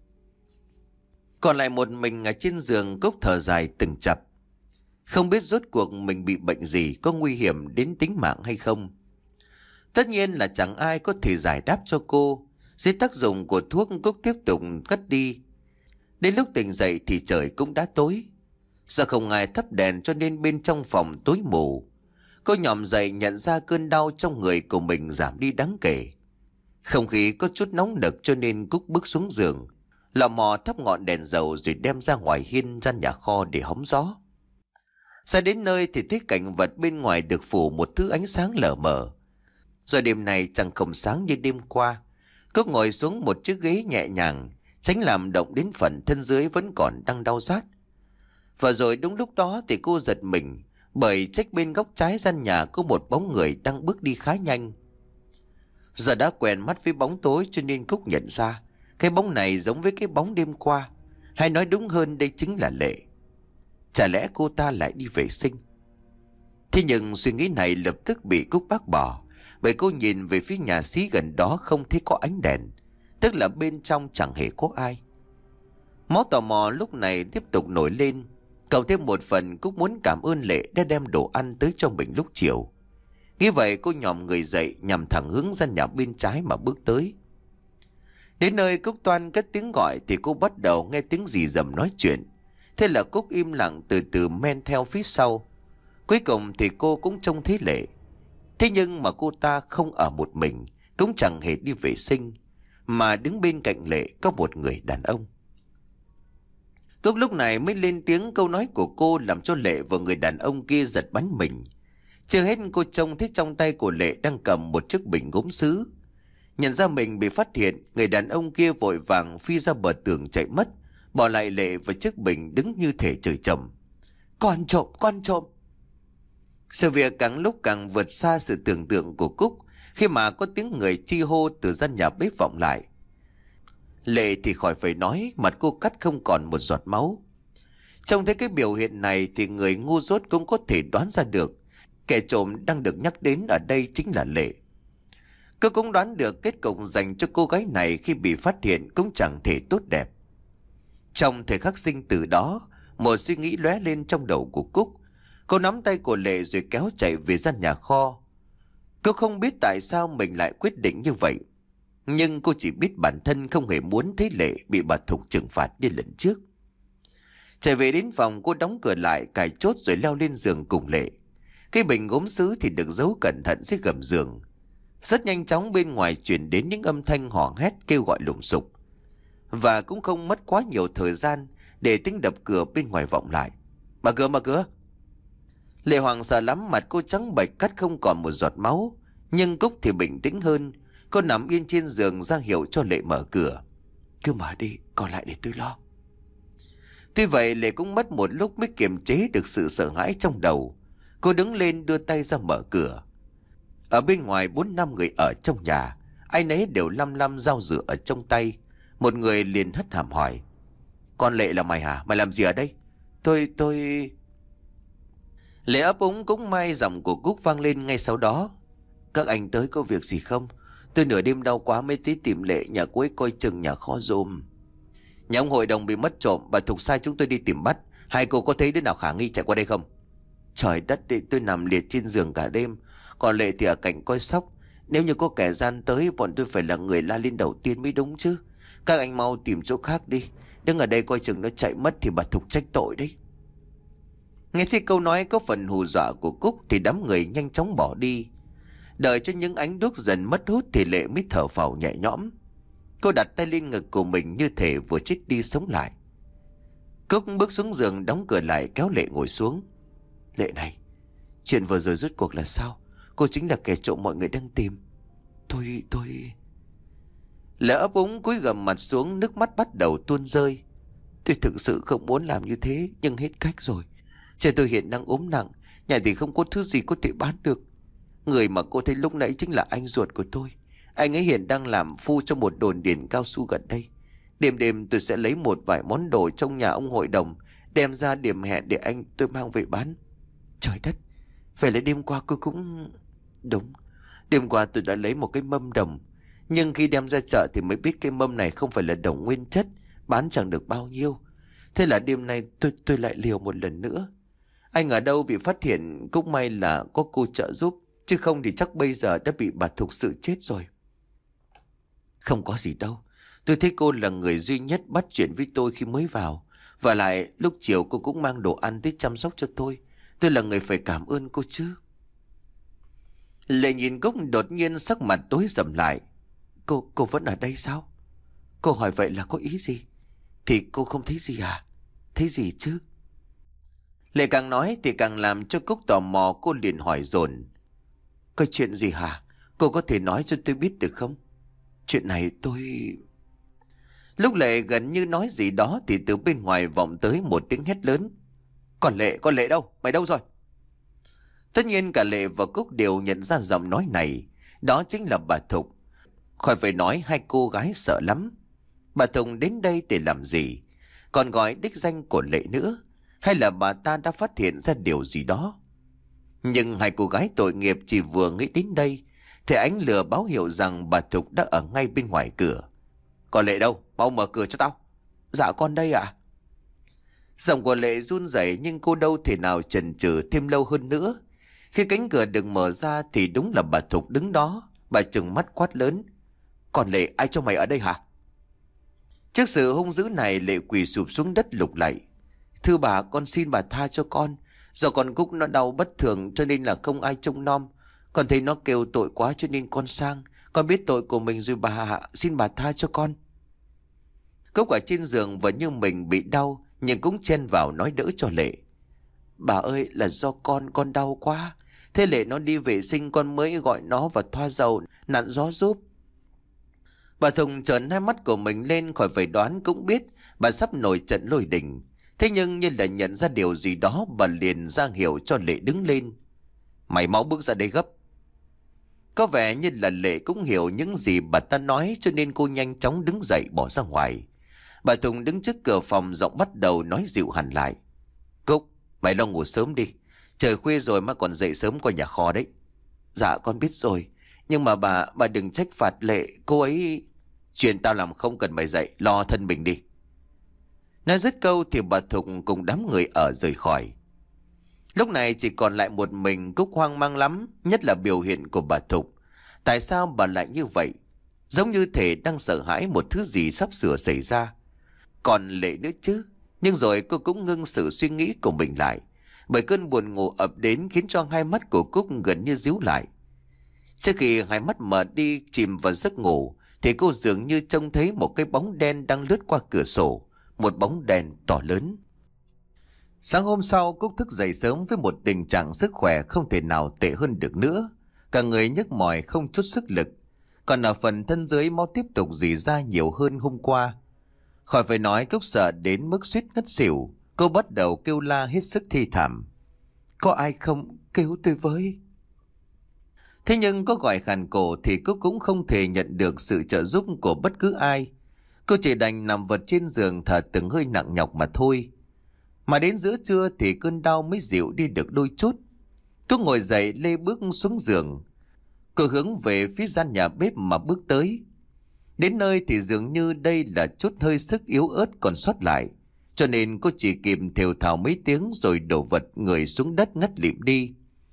Còn lại một mình ở trên giường, Cúc thở dài từng chập. Không biết rốt cuộc mình bị bệnh gì, có nguy hiểm đến tính mạng hay không. Tất nhiên là chẳng ai có thể giải đáp cho cô. Dưới tác dụng của thuốc, Cúc tiếp tục cất đi. Đến lúc tỉnh dậy thì trời cũng đã tối. Do không ai thắp đèn cho nên bên trong phòng tối mù. Cô nhòm dậy nhận ra cơn đau trong người của mình giảm đi đáng kể. Không khí có chút nóng nực cho nên Cúc bước xuống giường, lò mò thắp ngọn đèn dầu rồi đem ra ngoài hiên gian nhà kho để hóng gió. Ra đến nơi thì thấy cảnh vật bên ngoài được phủ một thứ ánh sáng lờ mờ. Rồi đêm này chẳng không sáng như đêm qua. Cúc ngồi xuống một chiếc ghế nhẹ nhàng, tránh làm động đến phần thân dưới vẫn còn đang đau rát. Và rồi đúng lúc đó thì cô giật mình, bởi trách bên góc trái gian nhà có một bóng người đang bước đi khá nhanh. Giờ đã quen mắt với bóng tối cho nên Cúc nhận ra cái bóng này giống với cái bóng đêm qua, hay nói đúng hơn đây chính là Lệ. Chả lẽ cô ta lại đi vệ sinh? Thế nhưng suy nghĩ này lập tức bị Cúc bác bỏ, bởi cô nhìn về phía nhà xí gần đó không thấy có ánh đèn, tức là bên trong chẳng hề có ai. Máu tò mò lúc này tiếp tục nổi lên. Cậu thêm một phần Cúc muốn cảm ơn Lệ đã đem đồ ăn tới cho mình lúc chiều. Nghĩ vậy cô nhòm người dậy nhằm thẳng hướng ra nhà bên trái mà bước tới. Đến nơi Cúc toan cất tiếng gọi thì cô bắt đầu nghe tiếng rì rầm nói chuyện. Thế là Cúc im lặng từ từ men theo phía sau. Cuối cùng thì cô cũng trông thấy Lệ. Thế nhưng mà cô ta không ở một mình, cũng chẳng hề đi vệ sinh, mà đứng bên cạnh Lệ có một người đàn ông. Cúc lúc này mới lên tiếng, câu nói của cô làm cho Lệ và người đàn ông kia giật bắn mình. Chưa hết cô trông thấy trong tay của Lệ đang cầm một chiếc bình gốm sứ. Nhận ra mình bị phát hiện, người đàn ông kia vội vàng phi ra bờ tường chạy mất, bỏ lại Lệ và chiếc bình đứng như thể trời trồng. Con trộm, con trộm! Sự việc càng lúc càng vượt xa sự tưởng tượng của Cúc, khi mà có tiếng người chi hô từ gian nhà bếp vọng lại. Lệ thì khỏi phải nói, mặt cô cắt không còn một giọt máu. Trông thấy cái biểu hiện này thì người ngu dốt cũng có thể đoán ra được kẻ trộm đang được nhắc đến ở đây chính là Lệ. Cô cũng đoán được kết cục dành cho cô gái này khi bị phát hiện cũng chẳng thể tốt đẹp. Trong thời khắc sinh tử đó, một suy nghĩ lóe lên trong đầu của Cúc. Cô nắm tay của Lệ rồi kéo chạy về gian nhà kho. Cô không biết tại sao mình lại quyết định như vậy, nhưng cô chỉ biết bản thân không hề muốn thấy Lệ bị bà Thục trừng phạt như lần trước. Chạy về đến phòng, cô đóng cửa lại, cài chốt rồi leo lên giường cùng Lệ. Cái bình gốm sứ thì được giấu cẩn thận dưới gầm giường. Rất nhanh chóng bên ngoài truyền đến những âm thanh hò hét kêu gọi lùng sục. Và cũng không mất quá nhiều thời gian để tiếng đập cửa bên ngoài vọng lại. Mở cửa, mở cửa! Lệ hoảng sợ lắm, mặt cô trắng bệch cắt không còn một giọt máu. Nhưng Cúc thì bình tĩnh hơn. Cô nằm yên trên giường ra hiệu cho Lệ mở cửa. Cứ mở đi, còn lại để tôi lo. Tuy vậy Lệ cũng mất một lúc mới kiềm chế được sự sợ hãi trong đầu. Cô đứng lên đưa tay ra mở cửa. Ở bên ngoài bốn năm người ở trong nhà, ai nấy đều lăm lăm dao dựa ở trong tay. Một người liền hất hàm hỏi: Con Lệ là mày hả? Mày làm gì ở đây? Tôi, tôi... Lệ ấp úng cũng may giọng của Cúc vang lên ngay sau đó. Các anh tới có việc gì không? Tôi nửa đêm đau quá mới tí tìm Lệ nhà cô ấy coi chừng nhà kho dùm. Nhà ông hội đồng bị mất trộm, bà Thục sai chúng tôi đi tìm bắt. Hai cô có thấy đứa nào khả nghi chạy qua đây không? Trời đất đi, tôi nằm liệt trên giường cả đêm. Còn Lệ thì ở cạnh coi sóc. Nếu như có kẻ gian tới, bọn tôi phải là người la lên đầu tiên mới đúng chứ. Các anh mau tìm chỗ khác đi. Đứng ở đây coi chừng nó chạy mất thì bà Thục trách tội đấy. Nghe thấy câu nói có phần hù dọa của Cúc thì đám người nhanh chóng bỏ đi. Đợi cho những ánh đuốc dần mất hút thì Lệ mới thở phào nhẹ nhõm. Cô đặt tay lên ngực của mình như thể vừa chết đi sống lại. Cúc bước xuống giường đóng cửa lại kéo Lệ ngồi xuống. Lệ này, chuyện vừa rồi rốt cuộc là sao? Cô chính là kẻ trộm mọi người đang tìm. Tôi, tôi... Lệ ấp úng cúi gằm mặt xuống, nước mắt bắt đầu tuôn rơi. Tôi thực sự không muốn làm như thế, nhưng hết cách rồi. Cha tôi hiện đang ốm nặng, nhà thì không có thứ gì có thể bán được. Người mà cô thấy lúc nãy chính là anh ruột của tôi. Anh ấy hiện đang làm phu trong một đồn điền cao su gần đây. Đêm đêm tôi sẽ lấy một vài món đồ trong nhà ông hội đồng, đem ra điểm hẹn để anh tôi mang về bán. Trời đất, vậy là đêm qua cô cũng... Đúng, đêm qua tôi đã lấy một cái mâm đồng. Nhưng khi đem ra chợ thì mới biết cái mâm này không phải là đồng nguyên chất, bán chẳng được bao nhiêu. Thế là đêm nay tôi tôi lại liều một lần nữa. Anh ở đâu bị phát hiện, cũng may là có cô trợ giúp, chứ không thì chắc bây giờ đã bị bà Thục sự chết rồi. Không có gì đâu. Tôi thấy cô là người duy nhất bắt chuyện với tôi khi mới vào. Và lại lúc chiều cô cũng mang đồ ăn tới chăm sóc cho tôi. Tôi là người phải cảm ơn cô chứ. Lệ nhìn Cúc đột nhiên sắc mặt tối sầm lại. Cô, cô vẫn ở đây sao? Cô hỏi vậy là có ý gì? Thì cô không thấy gì à? Thấy gì chứ? Lệ càng nói thì càng làm cho Cúc tò mò, cô liền hỏi dồn. Có chuyện gì hả? Cô có thể nói cho tôi biết được không? Chuyện này tôi... Lúc Lệ gần như nói gì đó thì từ bên ngoài vọng tới một tiếng hét lớn. Còn Lệ, con Lệ đâu? Mày đâu rồi? Tất nhiên cả Lệ và Cúc đều nhận ra giọng nói này. Đó chính là bà Thục. Khỏi phải nói, hai cô gái sợ lắm. Bà Thục đến đây để làm gì? Còn gọi đích danh của Lệ nữa? Hay là bà ta đã phát hiện ra điều gì đó? Nhưng hai cô gái tội nghiệp chỉ vừa nghĩ đến đây thì ánh lửa báo hiệu rằng bà Thục đã ở ngay bên ngoài cửa. Còn Lệ đâu? Mau mở cửa cho tao. Dạ con đây ạ. À? Giọng của Lệ run rẩy, nhưng cô đâu thể nào chần chừ thêm lâu hơn nữa. Khi cánh cửa được mở ra thì đúng là bà Thục đứng đó. Bà trừng mắt quát lớn. Còn Lệ, ai cho mày ở đây hả? Trước sự hung dữ này, Lệ quỳ sụp xuống đất lục lạy. Thưa bà, con xin bà tha cho con. Do con Cúc nó đau bất thường cho nên là không ai trông nom. Con thấy nó kêu tội quá cho nên con sang. Con biết tội của mình rồi bà ạ, xin bà tha cho con. Cúc ở trên giường vẫn như mình bị đau, nhưng cũng chen vào nói đỡ cho Lệ. Bà ơi, là do con, con đau quá. Thế Lệ nó đi vệ sinh, con mới gọi nó và thoa dầu, nặn gió giúp. Bà Thùng trợn hai mắt của mình lên, khỏi phải đoán cũng biết bà sắp nổi trận lôi đình. Thế nhưng như là nhận ra điều gì đó, bà liền ra hiệu cho Lệ đứng lên. Mày mau bước ra đây gấp. Có vẻ như là Lệ cũng hiểu những gì bà ta nói, cho nên cô nhanh chóng đứng dậy bỏ ra ngoài. Bà Thùng đứng trước cửa phòng, giọng bắt đầu nói dịu hẳn lại. Cúc, mày lo ngủ sớm đi. Trời khuya rồi mà còn dậy sớm qua nhà kho đấy. Dạ con biết rồi. Nhưng mà bà, bà đừng trách phạt Lệ, cô ấy... Chuyện tao làm không cần mày dậy, lo thân mình đi. Nói dứt câu thì bà Thục cùng đám người ở rời khỏi. Lúc này chỉ còn lại một mình Cúc, hoang mang lắm, nhất là biểu hiện của bà Thục. Tại sao bà lại như vậy? Giống như thể đang sợ hãi một thứ gì sắp sửa xảy ra. Còn Lệ nữa chứ. Nhưng rồi cô cũng ngưng sự suy nghĩ của mình lại, bởi cơn buồn ngủ ập đến khiến cho hai mắt của Cúc gần như díu lại. Trước khi hai mắt mở đi chìm vào giấc ngủ thì cô dường như trông thấy một cái bóng đen đang lướt qua cửa sổ. Một bóng đèn to lớn. Sáng hôm sau, Cúc thức dậy sớm với một tình trạng sức khỏe không thể nào tệ hơn được nữa. Cả người nhức mỏi không chút sức lực. Còn ở phần thân dưới, máu tiếp tục rỉ ra nhiều hơn hôm qua. Khỏi phải nói, Cúc sợ đến mức suýt ngất xỉu. Cô bắt đầu kêu la hết sức thi thảm. Có ai không, cứu tôi với. Thế nhưng có gọi khàn cổ thì Cúc cũng không thể nhận được sự trợ giúp của bất cứ ai. Cô chỉ đành nằm vật trên giường thở từng hơi nặng nhọc mà thôi. Mà đến giữa trưa thì cơn đau mới dịu đi được đôi chút. Cúc ngồi dậy lê bước xuống giường. Cô hướng về phía gian nhà bếp mà bước tới. Đến nơi thì dường như đây là chút hơi sức yếu ớt còn sót lại. Cho nên cô chỉ kịp thều thào mấy tiếng rồi đổ vật người xuống đất ngất lịm đi.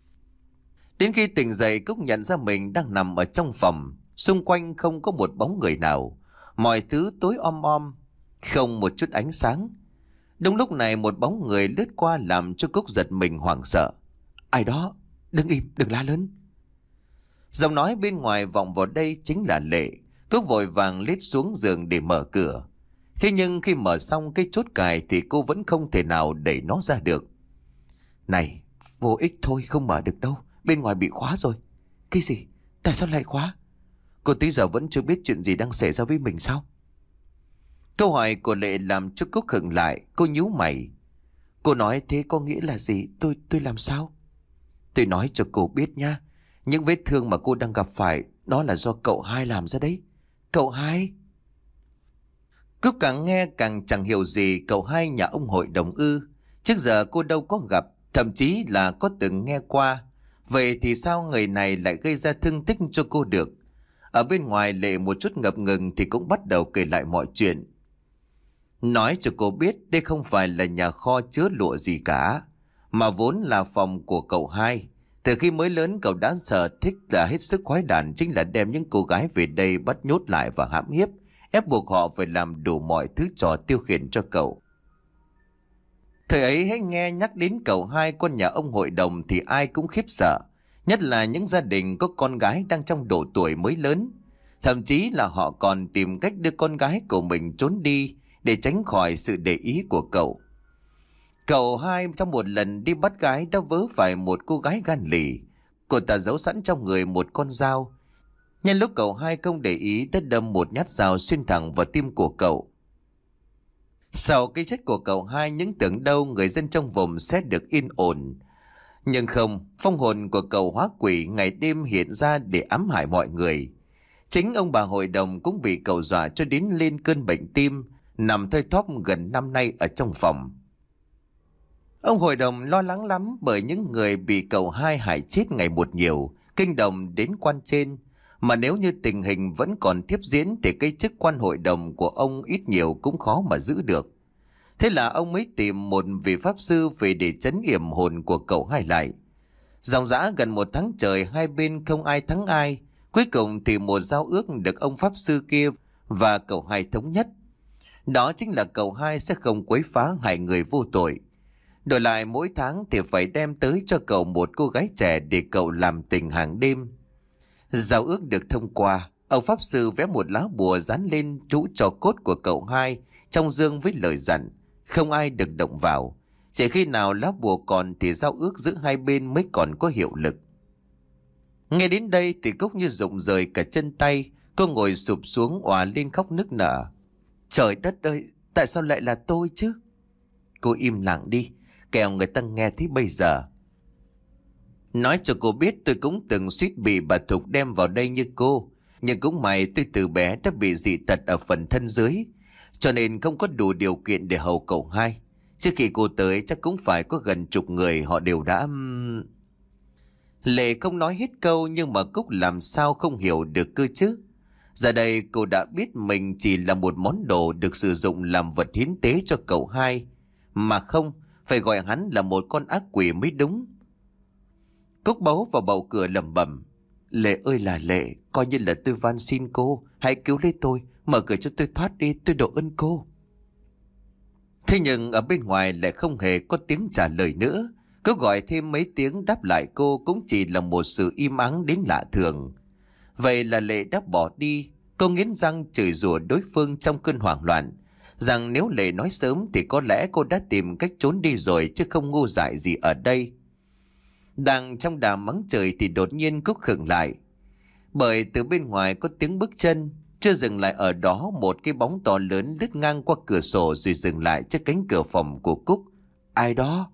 Đến khi tỉnh dậy, Cúc nhận ra mình đang nằm ở trong phòng. Xung quanh không có một bóng người nào. Mọi thứ tối om om, không một chút ánh sáng. Đúng lúc này một bóng người lướt qua làm cho Cúc giật mình hoảng sợ. Ai đó? Đừng im, đừng la lớn. Giọng nói bên ngoài vọng vào đây chính là Lệ. Cúc vội vàng lết xuống giường để mở cửa. Thế nhưng khi mở xong cái chốt cài thì cô vẫn không thể nào đẩy nó ra được. Này, vô ích thôi, không mở được đâu. Bên ngoài bị khóa rồi. Cái gì? Tại sao lại khóa? Cô tới giờ vẫn chưa biết chuyện gì đang xảy ra với mình sao? Câu hỏi của Lệ làm cho Cúc khựng lại. Cô nhíu mày. Cô nói thế có nghĩa là gì? Tôi tôi làm sao? Tôi nói cho cô biết nha. Những vết thương mà cô đang gặp phải, đó là do cậu hai làm ra đấy. Cậu hai? Cúc càng nghe càng chẳng hiểu gì. Cậu hai nhà ông hội đồng ư? Trước giờ cô đâu có gặp, thậm chí là có từng nghe qua. Vậy thì sao người này lại gây ra thương tích cho cô được? Ở bên ngoài Lệ một chút ngập ngừng thì cũng bắt đầu kể lại mọi chuyện. Nói cho cô biết đây không phải là nhà kho chứa lụa gì cả, mà vốn là phòng của cậu hai. Từ khi mới lớn cậu đã sở thích là hết sức quái đản, chính là đem những cô gái về đây bắt nhốt lại và hãm hiếp, ép buộc họ phải làm đủ mọi thứ trò tiêu khiển cho cậu. Thời ấy hãy nghe nhắc đến cậu hai con nhà ông hội đồng thì ai cũng khiếp sợ, nhất là những gia đình có con gái đang trong độ tuổi mới lớn. Thậm chí là họ còn tìm cách đưa con gái của mình trốn đi để tránh khỏi sự để ý của cậu. Cậu hai trong một lần đi bắt gái đã vớ phải một cô gái gan lì. Cô ta giấu sẵn trong người một con dao. Nhân lúc cậu hai không để ý đã đâm một nhát dao xuyên thẳng vào tim của cậu. Sau cái chết của cậu hai, những tưởng đâu người dân trong vùng sẽ được yên ổn. Nhưng không, phong hồn của cậu hóa quỷ ngày đêm hiện ra để ám hại mọi người. Chính ông bà hội đồng cũng bị cậu dọa cho đến lên cơn bệnh tim, nằm thoi thóp gần năm nay ở trong phòng. Ông hội đồng lo lắng lắm bởi những người bị cậu hai hại chết ngày một nhiều, kinh động đến quan trên. Mà nếu như tình hình vẫn còn tiếp diễn thì cái chức quan hội đồng của ông ít nhiều cũng khó mà giữ được. Thế là ông mới tìm một vị pháp sư về để trấn yểm hồn của cậu hai lại. Dòng dã gần một tháng trời hai bên không ai thắng ai. Cuối cùng thì một giao ước được ông pháp sư kia và cậu hai thống nhất. Đó chính là cậu hai sẽ không quấy phá hại người vô tội. Đổi lại mỗi tháng thì phải đem tới cho cậu một cô gái trẻ để cậu làm tình hàng đêm. Giao ước được thông qua, ông pháp sư vẽ một lá bùa dán lên trũ tro cốt của cậu hai trong dương với lời dặn không ai được động vào. Chỉ khi nào lá bùa còn thì giao ước giữa hai bên mới còn có hiệu lực. Nghe đến đây thì Cúc như rụng rời cả chân tay. Cô ngồi sụp xuống òa lên khóc nức nở. Trời đất ơi, tại sao lại là tôi chứ? Cô im lặng đi, kẻo người ta nghe thấy bây giờ. Nói cho cô biết tôi cũng từng suýt bị bà Thục đem vào đây như cô. Nhưng cũng may tôi từ bé đã bị dị tật ở phần thân dưới, cho nên không có đủ điều kiện để hầu cậu hai. Trước khi cô tới chắc cũng phải có gần chục người họ đều đã... Lệ không nói hết câu nhưng mà Cúc làm sao không hiểu được cơ chứ. Giờ đây cô đã biết mình chỉ là một món đồ được sử dụng làm vật hiến tế cho cậu hai. Mà không, phải gọi hắn là một con ác quỷ mới đúng. Cúc bấu vào bầu cửa lẩm bẩm. Lệ ơi là Lệ, coi như là tôi van xin cô, hãy cứu lấy tôi, mở cửa cho tôi thoát đi, tôi độ ơn cô. Thế nhưng ở bên ngoài lại không hề có tiếng trả lời nữa. Cứ gọi thêm mấy tiếng đáp lại cô cũng chỉ là một sự im ắng đến lạ thường. Vậy là Lệ đã bỏ đi. Cô nghiến răng chửi rủa đối phương trong cơn hoảng loạn, rằng nếu Lệ nói sớm thì có lẽ cô đã tìm cách trốn đi rồi chứ không ngu dại gì ở đây. Đang trong đà mắng trời thì đột nhiên Cúc khựng lại, bởi từ bên ngoài có tiếng bước chân. Chưa dừng lại ở đó, một cái bóng to lớn lướt ngang qua cửa sổ rồi dừng lại trước cánh cửa phòng của Cúc. Ai đó?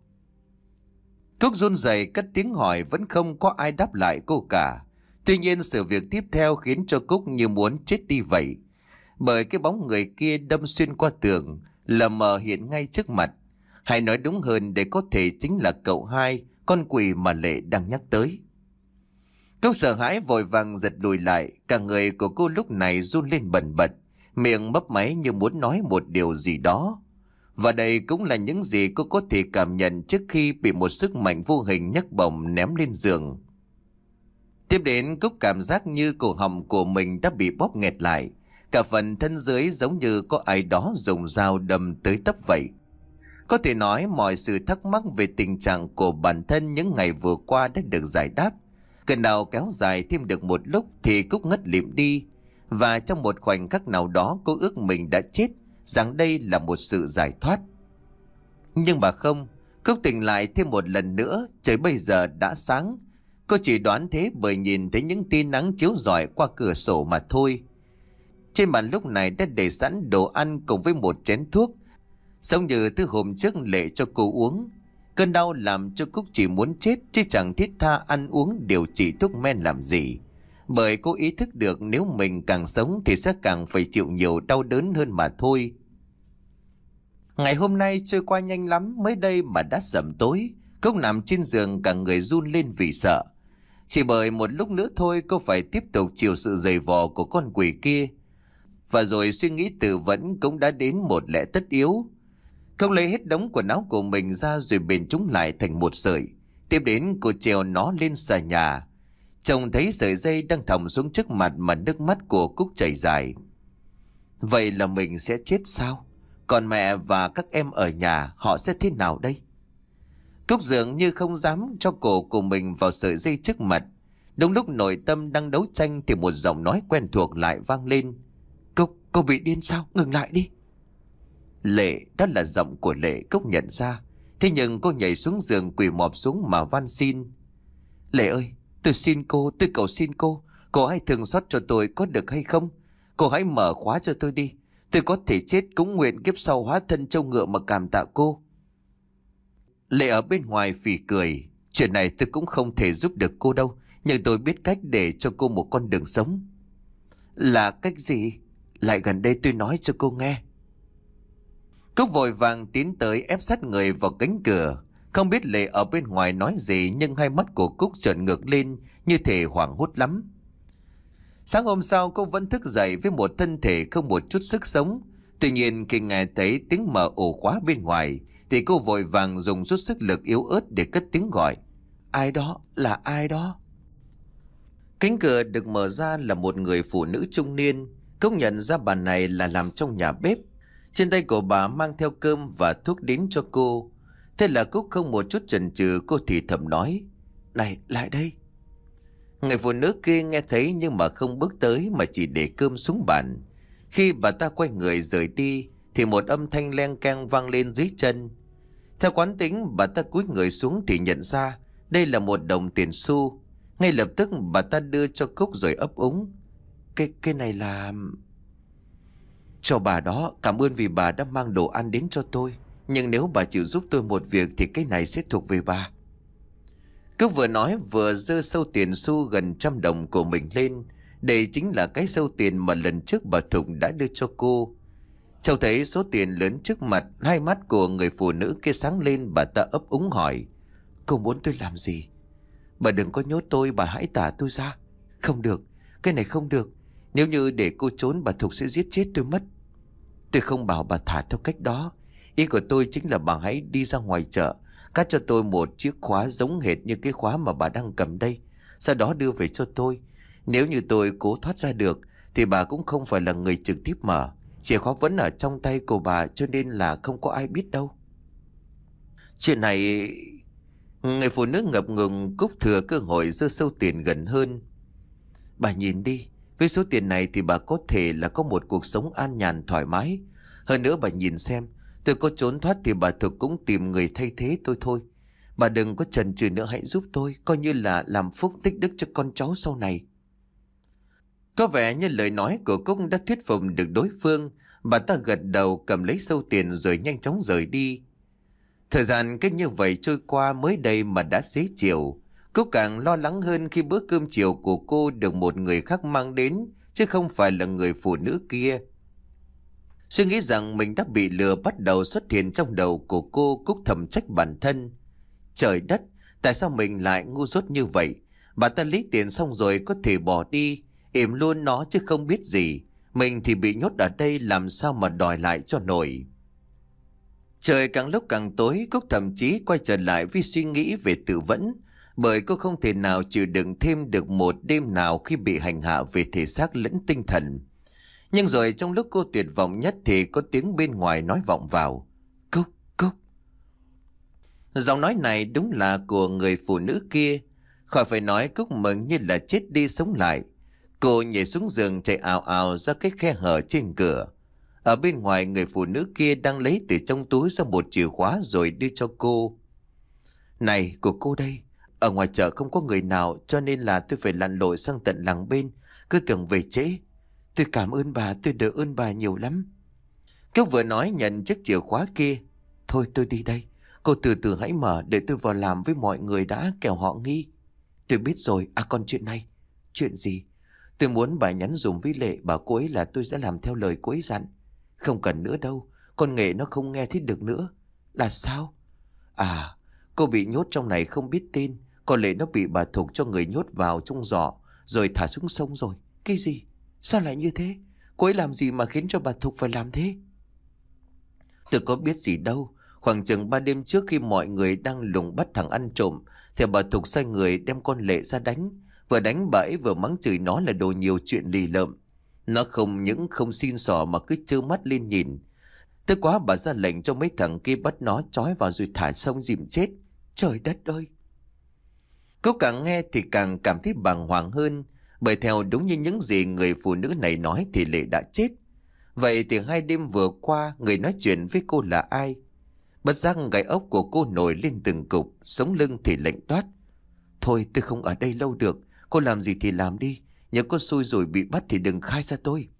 Cúc run rẩy cất tiếng hỏi, vẫn không có ai đáp lại cô cả. Tuy nhiên sự việc tiếp theo khiến cho Cúc như muốn chết đi vậy, bởi cái bóng người kia đâm xuyên qua tường, lờ mờ hiện ngay trước mặt. Hay nói đúng hơn, để có thể chính là cậu hai, con quỷ mà Lệ đang nhắc tới. Cúc sợ hãi vội vàng giật lùi lại. Cả người của cô lúc này run lên bần bật, miệng mấp máy như muốn nói một điều gì đó. Và đây cũng là những gì cô có thể cảm nhận trước khi bị một sức mạnh vô hình nhấc bổng ném lên giường. Tiếp đến, Cúc cảm giác như cổ họng của mình đã bị bóp nghẹt lại. Cả phần thân dưới giống như có ai đó dùng dao đâm tới tấp vậy. Có thể nói mọi sự thắc mắc về tình trạng của bản thân những ngày vừa qua đã được giải đáp. Cơn đau kéo dài thêm được một lúc thì Cúc ngất lịm đi. Và trong một khoảnh khắc nào đó cô ước mình đã chết, rằng đây là một sự giải thoát. Nhưng mà không, Cúc tỉnh lại thêm một lần nữa. Trời bây giờ đã sáng. Cô chỉ đoán thế bởi nhìn thấy những tia nắng chiếu rọi qua cửa sổ mà thôi. Trên bàn lúc này đã để sẵn đồ ăn cùng với một chén thuốc, giống như thứ hôm trước Lệ cho cô uống. Cơn đau làm cho Cúc chỉ muốn chết, chứ chẳng thiết tha ăn uống điều trị thuốc men làm gì. Bởi cô ý thức được nếu mình càng sống thì sẽ càng phải chịu nhiều đau đớn hơn mà thôi. Ngày hôm nay trôi qua nhanh lắm, mới đây mà đã sẩm tối. Cúc nằm trên giường cả người run lên vì sợ. Chỉ bởi một lúc nữa thôi cô phải tiếp tục chịu sự giày vò của con quỷ kia. Và rồi suy nghĩ tự vẫn cũng đã đến một lẽ tất yếu. Cúc lấy hết đống quần áo của mình ra rồi bền chúng lại thành một sợi. Tiếp đến cô treo nó lên xà nhà. Trông thấy sợi dây đang thòng xuống trước mặt mà nước mắt của Cúc chảy dài. Vậy là mình sẽ chết sao? Còn mẹ và các em ở nhà họ sẽ thế nào đây? Cúc dường như không dám cho cổ của mình vào sợi dây trước mặt. Đúng lúc nội tâm đang đấu tranh thì một giọng nói quen thuộc lại vang lên. Cúc, cô bị điên sao? Ngừng lại đi. Lệ, đó là giọng của Lệ. Cúc nhận ra. Thế nhưng cô nhảy xuống giường quỳ mọp xuống mà van xin. Lệ ơi, tôi xin cô, tôi cầu xin cô. Cô hãy thương xót cho tôi có được hay không? Cô hãy mở khóa cho tôi đi. Tôi có thể chết cũng nguyện kiếp sau hóa thân trâu ngựa mà cảm tạ cô. Lệ ở bên ngoài phì cười. Chuyện này tôi cũng không thể giúp được cô đâu, nhưng tôi biết cách để cho cô một con đường sống. Là cách gì? Lại gần đây tôi nói cho cô nghe. Cúc vội vàng tiến tới ép sát người vào cánh cửa. Không biết Lệ ở bên ngoài nói gì, nhưng hai mắt của Cúc trợn ngược lên như thể hoảng hốt lắm. Sáng hôm sau cô vẫn thức dậy với một thân thể không một chút sức sống. Tuy nhiên khi nghe thấy tiếng mở ổ khóa bên ngoài thì cô vội vàng dùng chút sức lực yếu ớt để cất tiếng gọi. Ai đó? Là ai đó? Cánh cửa được mở ra là một người phụ nữ trung niên. Cúc nhận ra bà này là làm trong nhà bếp. Trên tay của bà mang theo cơm và thuốc đến cho cô. Thế là Cúc không một chút chần chừ, cô thì thầm nói. Này, lại đây. Người phụ nữ kia nghe thấy nhưng mà không bước tới mà chỉ để cơm xuống bàn. Khi bà ta quay người rời đi thì một âm thanh leng keng vang lên dưới chân. Theo quán tính, bà ta cúi người xuống thì nhận ra đây là một đồng tiền xu. Ngay lập tức bà ta đưa cho Cúc rồi ấp úng. Cái, cái này là... Cho bà đó, cảm ơn vì bà đã mang đồ ăn đến cho tôi. Nhưng nếu bà chịu giúp tôi một việc thì cái này sẽ thuộc về bà. Cúc vừa nói vừa giơ sâu tiền xu gần trăm đồng của mình lên. Đây chính là cái sâu tiền mà lần trước bà Thục đã đưa cho cô. Cháu thấy số tiền lớn trước mặt, hai mắt của người phụ nữ kia sáng lên, bà ta ấp úng hỏi. Cô muốn tôi làm gì? Bà đừng có nhốt tôi, bà hãy thả tôi ra. Không được, cái này không được. Nếu như để cô trốn, bà Thục sẽ giết chết tôi mất. Tôi không bảo bà thả theo cách đó. Ý của tôi chính là bà hãy đi ra ngoài chợ, cắt cho tôi một chiếc khóa giống hệt như cái khóa mà bà đang cầm đây. Sau đó đưa về cho tôi. Nếu như tôi cố thoát ra được thì bà cũng không phải là người trực tiếp mở. Chìa khóa vẫn ở trong tay của bà, cho nên là không có ai biết đâu. Chuyện này... Người phụ nữ ngập ngừng. Cúc thừa cơ hội giơ sâu tiền gần hơn. Bà nhìn đi, với số tiền này thì bà có thể là có một cuộc sống an nhàn thoải mái. Hơn nữa bà nhìn xem, tôi có trốn thoát thì bà thực cũng tìm người thay thế tôi thôi. Bà đừng có chần chừ nữa, hãy giúp tôi, coi như là làm phúc tích đức cho con cháu sau này. Có vẻ như lời nói của Cúc đã thuyết phục được đối phương. Bà ta gật đầu cầm lấy sâu tiền rồi nhanh chóng rời đi. Thời gian cứ như vậy trôi qua, mới đây mà đã xế chiều. Cúc càng lo lắng hơn khi bữa cơm chiều của cô được một người khác mang đến, chứ không phải là người phụ nữ kia. Suy nghĩ rằng mình đã bị lừa bắt đầu xuất hiện trong đầu của cô. Cúc thầm trách bản thân. Trời đất, tại sao mình lại ngu dốt như vậy? Bà ta lấy tiền xong rồi có thể bỏ đi, ỉm luôn nó chứ không biết gì. Mình thì bị nhốt ở đây, làm sao mà đòi lại cho nổi. Trời càng lúc càng tối, Cúc thậm chí quay trở lại với suy nghĩ về tự vẫn. Bởi cô không thể nào chịu đựng thêm được một đêm nào khi bị hành hạ về thể xác lẫn tinh thần. Nhưng rồi trong lúc cô tuyệt vọng nhất thì có tiếng bên ngoài nói vọng vào. Cúc, Cúc. Giọng nói này đúng là của người phụ nữ kia. Khỏi phải nói, Cúc mừng như là chết đi sống lại. Cô nhảy xuống giường chạy ào ào ra cái khe hở trên cửa. Ở bên ngoài, người phụ nữ kia đang lấy từ trong túi ra một chìa khóa rồi đưa cho cô. Này, của cô đây. Ở ngoài chợ không có người nào cho nên là tôi phải lặn lội sang tận làng bên, cứ tưởng về trễ. Tôi cảm ơn bà, tôi đỡ ơn bà nhiều lắm. Cúc vừa nói nhận chiếc chìa khóa kia. Thôi tôi đi đây, cô từ từ hãy mở để tôi vào làm với mọi người đã, kẻo họ nghi. Tôi biết rồi, à còn chuyện này. Chuyện gì? Tôi muốn bà nhắn dùm với Lệ, bảo cô ấy là tôi sẽ làm theo lời cô ấy dặn. Không cần nữa đâu, con Nghệ nó không nghe thích được nữa. Là sao? À, cô bị nhốt trong này không biết tin. Còn Lệ nó bị bà Thục cho người nhốt vào trong giỏ rồi thả xuống sông rồi. Cái gì? Sao lại như thế? Cô ấy làm gì mà khiến cho bà Thục phải làm thế? Tôi có biết gì đâu. Khoảng chừng ba đêm trước khi mọi người đang lùng bắt thằng ăn trộm thì bà Thục sai người đem con Lệ ra đánh. Vừa đánh bà ấy vừa mắng chửi nó là đồ nhiều chuyện lì lợm. Nó không những không xin xỏ mà cứ trơ mắt lên nhìn. Tức quá bà ra lệnh cho mấy thằng kia bắt nó trói vào rồi thả sông dìm chết. Trời đất ơi! Cô càng nghe thì càng cảm thấy bàng hoàng hơn. Bởi theo đúng như những gì người phụ nữ này nói thì Lệ đã chết. Vậy thì hai đêm vừa qua người nói chuyện với cô là ai? Bất giác gáy ốc của cô nổi lên từng cục, sống lưng thì lạnh toát. Thôi tôi không ở đây lâu được, cô làm gì thì làm đi. Nhớ có xui rồi bị bắt thì đừng khai ra tôi.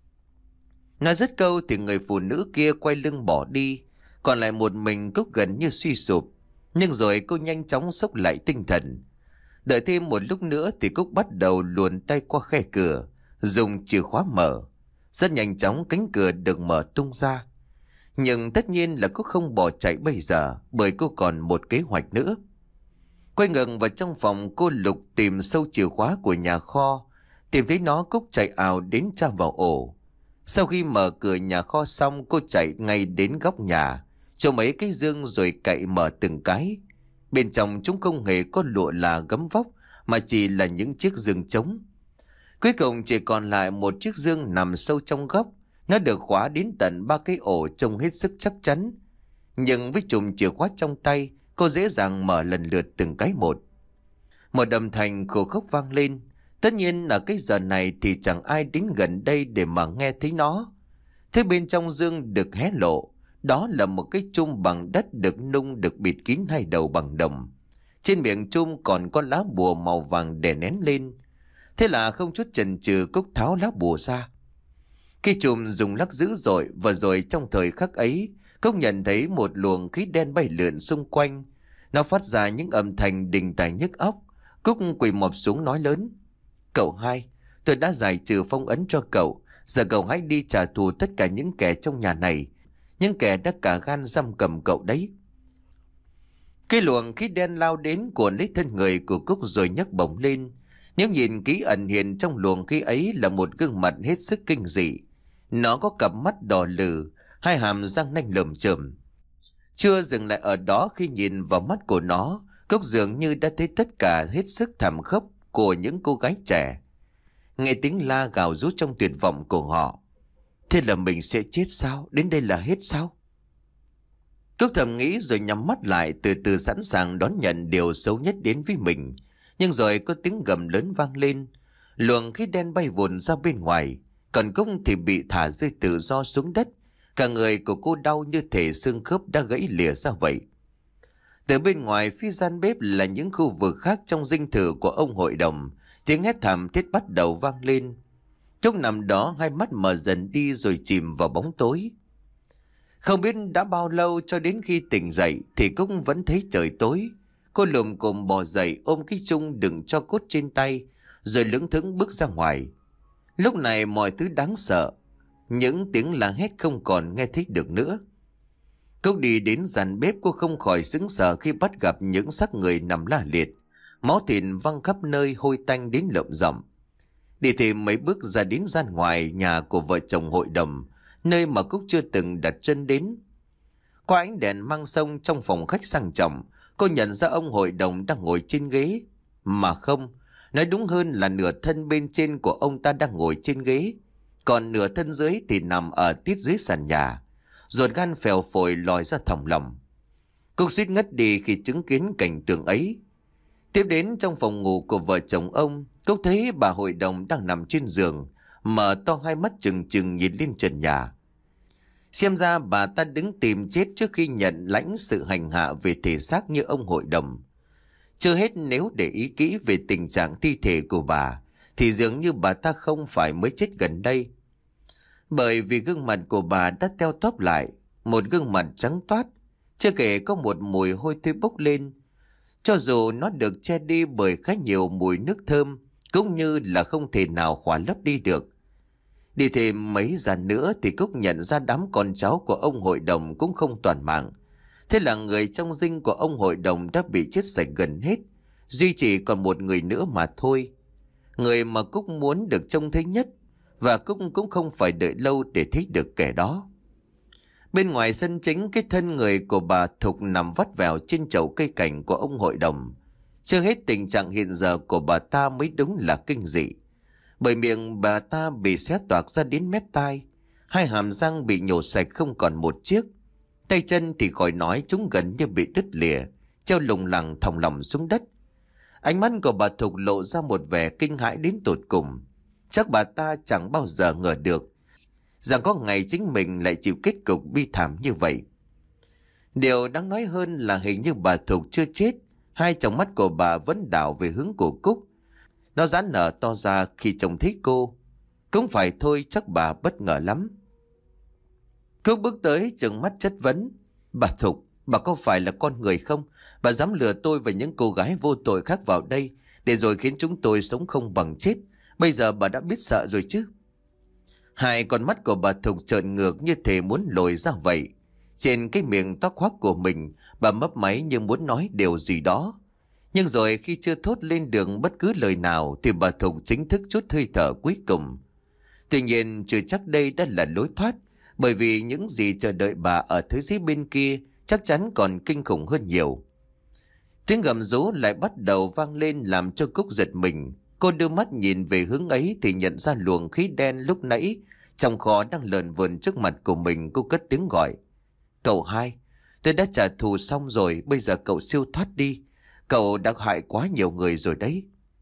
Nói dứt câu thì người phụ nữ kia quay lưng bỏ đi. Còn lại một mình Cúc gần như suy sụp. Nhưng rồi cô nhanh chóng xốc lại tinh thần. Đợi thêm một lúc nữa thì Cúc bắt đầu luồn tay qua khe cửa, dùng chìa khóa mở. Rất nhanh chóng cánh cửa được mở tung ra. Nhưng tất nhiên là Cúc không bỏ chạy bây giờ, bởi cô còn một kế hoạch nữa. Quay ngừng vào trong phòng, cô lục tìm sâu chìa khóa của nhà kho. Tìm thấy nó, Cúc chạy ào đến tra vào ổ. Sau khi mở cửa nhà kho xong, cô chạy ngay đến góc nhà, cho mấy cái dương rồi cậy mở từng cái. Bên trong chúng không hề có lụa là gấm vóc, mà chỉ là những chiếc giường trống. Cuối cùng chỉ còn lại một chiếc giường nằm sâu trong góc. Nó được khóa đến tận ba cái ổ trông hết sức chắc chắn. Nhưng với chùm chìa khóa trong tay, cô dễ dàng mở lần lượt từng cái một. Một âm thanh khô khốc vang lên. Tất nhiên ở cái giờ này thì chẳng ai đến gần đây để mà nghe thấy nó. Thế bên trong giường được hé lộ. Đó là một cái chum bằng đất được nung, được bịt kín hai đầu bằng đồng. Trên miệng chum còn có lá bùa màu vàng đè nén lên. Thế là không chút chần chừ, Cúc tháo lá bùa ra. Cái chùm dùng lắc dữ dội, và rồi trong thời khắc ấy, Cúc nhận thấy một luồng khí đen bay lượn xung quanh. Nó phát ra những âm thanh đình tài nhức óc. Cúc quỳ mọp xuống nói lớn. Cậu hai, tôi đã giải trừ phong ấn cho cậu. Giờ cậu hãy đi trả thù tất cả những kẻ trong nhà này. Những kẻ đã cả gan giam cầm cậu đấy. Cái luồng khí đen lao đến cuốn lấy thân người của Cúc rồi nhấc bổng lên. Nếu nhìn kỹ ẩn hiện trong luồng khí ấy là một gương mặt hết sức kinh dị. Nó có cặp mắt đỏ lừ, hai hàm răng nanh lởm chởm. Chưa dừng lại ở đó, khi nhìn vào mắt của nó, Cúc dường như đã thấy tất cả hết sức thảm khốc của những cô gái trẻ. Nghe tiếng la gào rú trong tuyệt vọng của họ. Thế là mình sẽ chết sao? Đến đây là hết sao? Cúc thầm nghĩ rồi nhắm mắt lại, từ từ sẵn sàng đón nhận điều xấu nhất đến với mình. Nhưng rồi có tiếng gầm lớn vang lên. Luồng khí đen bay vụn ra bên ngoài. Còn Cúc thì bị thả rơi tự do xuống đất. Cả người của cô đau như thể xương khớp đã gãy lìa ra vậy. Từ bên ngoài phía gian bếp là những khu vực khác trong dinh thự của ông hội đồng. Tiếng hét thảm thiết bắt đầu vang lên. Cúc nằm đó, hai mắt mở dần đi rồi chìm vào bóng tối. Không biết đã bao lâu cho đến khi tỉnh dậy thì Cúc vẫn thấy trời tối. Cô lùm cùm bò dậy, ôm cái chung đựng cho cốt trên tay, rồi lững thững bước ra ngoài. Lúc này mọi thứ đáng sợ, những tiếng la hét không còn nghe thấy được nữa. Cúc đi đến gian bếp, cô không khỏi sững sờ khi bắt gặp những xác người nằm la liệt, máu thịt văng khắp nơi, hôi tanh đến lợm giọng. Đi thêm mấy bước ra đến gian ngoài nhà của vợ chồng hội đồng, nơi mà Cúc chưa từng đặt chân đến. Qua ánh đèn mang sông trong phòng khách sang trọng, cô nhận ra ông hội đồng đang ngồi trên ghế. Mà không, nói đúng hơn là nửa thân bên trên của ông ta đang ngồi trên ghế, còn nửa thân dưới thì nằm ở tít dưới sàn nhà. Ruột gan phèo phổi lòi ra thòng lòng. Cúc suýt ngất đi khi chứng kiến cảnh tượng ấy. Tiếp đến trong phòng ngủ của vợ chồng ông, Cúc thấy bà hội đồng đang nằm trên giường, mở to hai mắt trừng trừng nhìn lên trần nhà. Xem ra bà ta đứng tìm chết trước khi nhận lãnh sự hành hạ về thể xác như ông hội đồng. Chưa hết, nếu để ý kỹ về tình trạng thi thể của bà, thì dường như bà ta không phải mới chết gần đây. Bởi vì gương mặt của bà đã teo tóp lại, một gương mặt trắng toát, chưa kể có một mùi hôi thối bốc lên. Cho dù nó được che đi bởi khá nhiều mùi nước thơm, cũng như là không thể nào khỏa lấp đi được. Đi thêm mấy gian nữa thì Cúc nhận ra đám con cháu của ông hội đồng cũng không toàn mạng. Thế là người trong dinh của ông hội đồng đã bị chết sạch gần hết, duy chỉ còn một người nữa mà thôi. Người mà Cúc muốn được trông thấy nhất, và Cúc cũng không phải đợi lâu để thấy được kẻ đó. Bên ngoài sân chính, cái thân người của bà Thục nằm vắt vẻo trên chậu cây cảnh của ông hội đồng. Chưa hết, tình trạng hiện giờ của bà ta mới đúng là kinh dị. Bởi miệng bà ta bị xé toạc ra đến mép tai, hai hàm răng bị nhổ sạch không còn một chiếc. Tay chân thì khỏi nói, chúng gần như bị đứt lìa, treo lủng lẳng thòng lọng xuống đất. Ánh mắt của bà Thục lộ ra một vẻ kinh hãi đến tột cùng. Chắc bà ta chẳng bao giờ ngờ được rằng có ngày chính mình lại chịu kết cục bi thảm như vậy. Điều đáng nói hơn là hình như bà Thục chưa chết, hai tròng mắt của bà vẫn đảo về hướng của Cúc. Nó giãn nở to ra khi trông thấy cô. Cũng phải thôi, chắc bà bất ngờ lắm. Cúc bước tới trừng mắt chất vấn. Bà Thục, bà có phải là con người không? Bà dám lừa tôi và những cô gái vô tội khác vào đây, để rồi khiến chúng tôi sống không bằng chết. Bây giờ bà đã biết sợ rồi chứ? Hai con mắt của bà Thục trợn ngược như thể muốn lồi ra vậy. Trên cái miệng toác hoác của mình, bà mấp máy như muốn nói điều gì đó. Nhưng rồi khi chưa thốt lên được bất cứ lời nào thì bà Thục chính thức trút hơi thở cuối cùng. Tuy nhiên chưa chắc đây đã là lối thoát, bởi vì những gì chờ đợi bà ở thế giới bên kia chắc chắn còn kinh khủng hơn nhiều. Tiếng gầm rú lại bắt đầu vang lên làm cho Cúc giật mình. Cô đưa mắt nhìn về hướng ấy thì nhận ra luồng khí đen lúc nãy trong kho đang lờn vờn trước mặt của mình. Cô cất tiếng gọi. Cậu hai, tôi đã trả thù xong rồi, bây giờ cậu siêu thoát đi. Cậu đã hại quá nhiều người rồi đấy.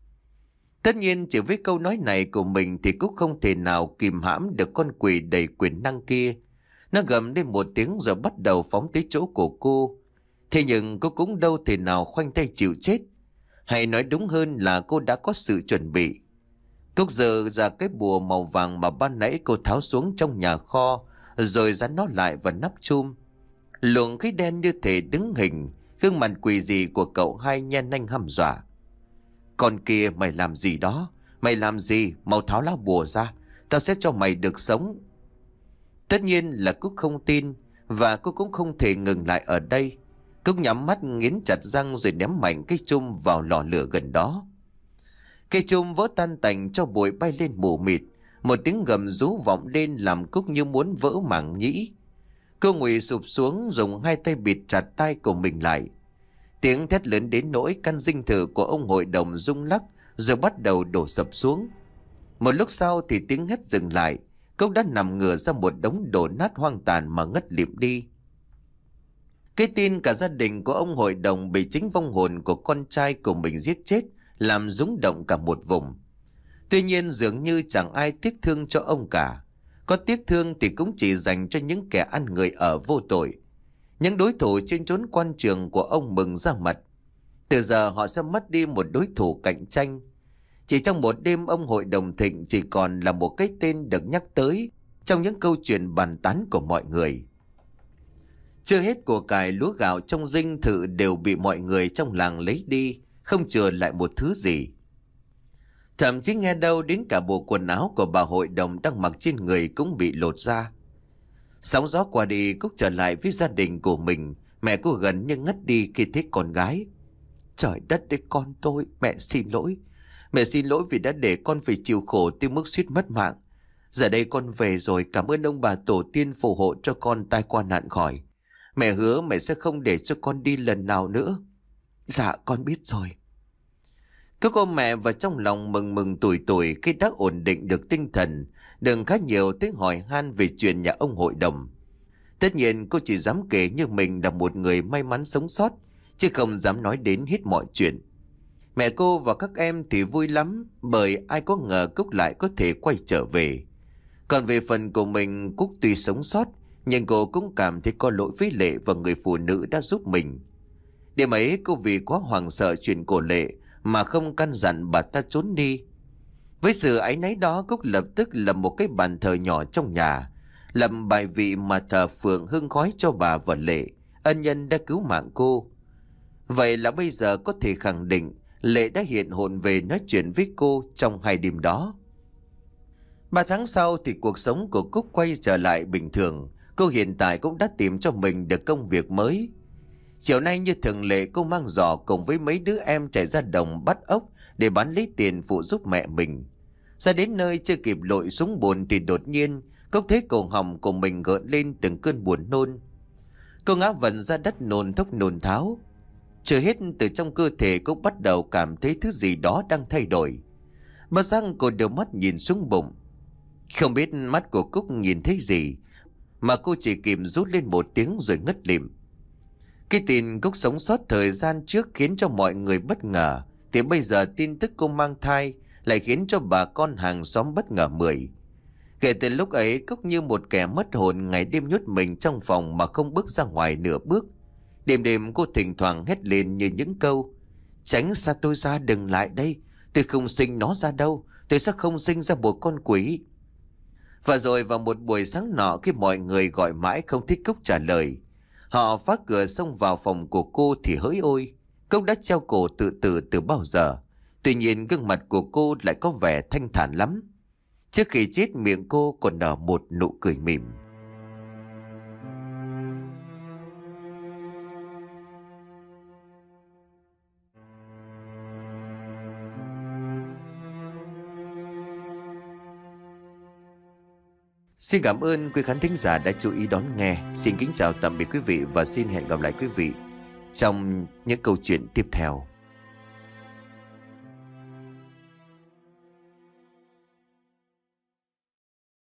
Tất nhiên chỉ với câu nói này của mình thì Cúc không thể nào kìm hãm được con quỷ đầy quyền năng kia. Nó gầm lên một tiếng rồi bắt đầu phóng tới chỗ của cô. Thế nhưng cô cũng đâu thể nào khoanh tay chịu chết. Hay nói đúng hơn là cô đã có sự chuẩn bị. Cúc giơ ra cái bùa màu vàng mà ban nãy cô tháo xuống trong nhà kho, rồi dán nó lại vào nắp chum. Luồng khí đen như thể đứng hình, gương mặt quỷ dị của cậu hai nhen nanh hăm dọa. Con kia, mày làm gì đó? Mày làm gì? Mau tháo lá bùa ra, tao sẽ cho mày được sống. Tất nhiên là Cúc không tin, và cô cũng không thể ngừng lại ở đây. Cúc nhắm mắt nghiến chặt răng rồi ném mạnh cái chum vào lò lửa gần đó. Cái chum vỡ tan tành cho bụi bay lên mù mịt. Một tiếng gầm rú vọng lên làm Cúc như muốn vỡ màng nhĩ. Cô ngồi sụp xuống, dùng hai tay bịt chặt tai của mình lại. Tiếng thét lớn đến nỗi căn dinh thự của ông hội đồng rung lắc rồi bắt đầu đổ sập xuống. Một lúc sau thì tiếng hét dừng lại. Cúc đã nằm ngửa ra một đống đổ nát hoang tàn mà ngất lịm đi. Cái tin cả gia đình của ông hội đồng bị chính vong hồn của con trai của mình giết chết làm rung động cả một vùng. Tuy nhiên dường như chẳng ai tiếc thương cho ông cả. Có tiếc thương thì cũng chỉ dành cho những kẻ ăn người ở vô tội. Những đối thủ trên chốn quan trường của ông mừng ra mặt. Từ giờ họ sẽ mất đi một đối thủ cạnh tranh. Chỉ trong một đêm, ông hội đồng Thịnh chỉ còn là một cái tên được nhắc tới trong những câu chuyện bàn tán của mọi người. Chưa hết, của cải lúa gạo trong dinh thự đều bị mọi người trong làng lấy đi, không chừa lại một thứ gì. Thậm chí nghe đâu đến cả bộ quần áo của bà hội đồng đang mặc trên người cũng bị lột ra. Sóng gió qua đi, Cúc trở lại với gia đình của mình. Mẹ cô gần như ngất đi khi thấy con gái. Trời đất đấy con tôi, mẹ xin lỗi. Mẹ xin lỗi vì đã để con phải chịu khổ tới mức suýt mất mạng. Giờ đây con về rồi, cảm ơn ông bà tổ tiên phù hộ cho con tai qua nạn khỏi. Mẹ hứa mẹ sẽ không để cho con đi lần nào nữa. Dạ con biết rồi. Các cô mẹ và trong lòng mừng mừng tủi tủi khi đã ổn định được tinh thần, đừng khá nhiều tới hỏi han về chuyện nhà ông hội đồng. Tất nhiên cô chỉ dám kể như mình là một người may mắn sống sót, chứ không dám nói đến hết mọi chuyện. Mẹ cô và các em thì vui lắm, bởi ai có ngờ Cúc lại có thể quay trở về. Còn về phần của mình, Cúc tuy sống sót, nhưng cô cũng cảm thấy có lỗi với Lệ và người phụ nữ đã giúp mình. Đêm ấy cô vì quá hoảng sợ chuyện của Lệ mà không căn dặn bà ta trốn đi. Với sự áy náy đó, Cúc lập tức lập một cái bàn thờ nhỏ trong nhà, lập bài vị mà thờ phượng hương khói cho bà và Lệ, ân nhân đã cứu mạng cô. Vậy là bây giờ có thể khẳng định Lệ đã hiện hồn về nói chuyện với cô trong hai đêm đó. Ba tháng sau thì cuộc sống của Cúc quay trở lại bình thường. Cô hiện tại cũng đã tìm cho mình được công việc mới. Chiều nay như thường lệ, cô mang giỏ cùng với mấy đứa em chạy ra đồng bắt ốc để bán lấy tiền phụ giúp mẹ mình. Ra đến nơi chưa kịp lội xuống bùn thì đột nhiên Cúc thấy cổ họng của mình gợn lên từng cơn buồn nôn. Cô ngã vần ra đất nôn thốc nôn tháo. Chưa hết, từ trong cơ thể Cúc bắt đầu cảm thấy thứ gì đó đang thay đổi. Bất giác cô đưa mắt nhìn xuống bụng. Không biết mắt của Cúc nhìn thấy gì mà cô chỉ kịp rút lên một tiếng rồi ngất lịm. Cái tin Cúc sống sót thời gian trước khiến cho mọi người bất ngờ, thì bây giờ tin tức cô mang thai lại khiến cho bà con hàng xóm bất ngờ mười. Kể từ lúc ấy, Cúc như một kẻ mất hồn, ngày đêm nhốt mình trong phòng mà không bước ra ngoài nửa bước. Đêm đêm cô thỉnh thoảng hét lên như những câu: tránh xa tôi ra, đừng lại đây, tôi không sinh nó ra đâu, tôi sẽ không sinh ra một con quỷ. Và rồi vào một buổi sáng nọ, khi mọi người gọi mãi không thích Cúc trả lời, họ phá cửa xông vào phòng của cô thì hỡi ôi, Cúc đã treo cổ tự tử từ bao giờ. Tuy nhiên gương mặt của cô lại có vẻ thanh thản lắm. Trước khi chết, miệng cô còn nở một nụ cười mỉm. Xin cảm ơn quý khán thính giả đã chú ý đón nghe. Xin kính chào tạm biệt quý vị và xin hẹn gặp lại quý vị trong những câu chuyện tiếp theo.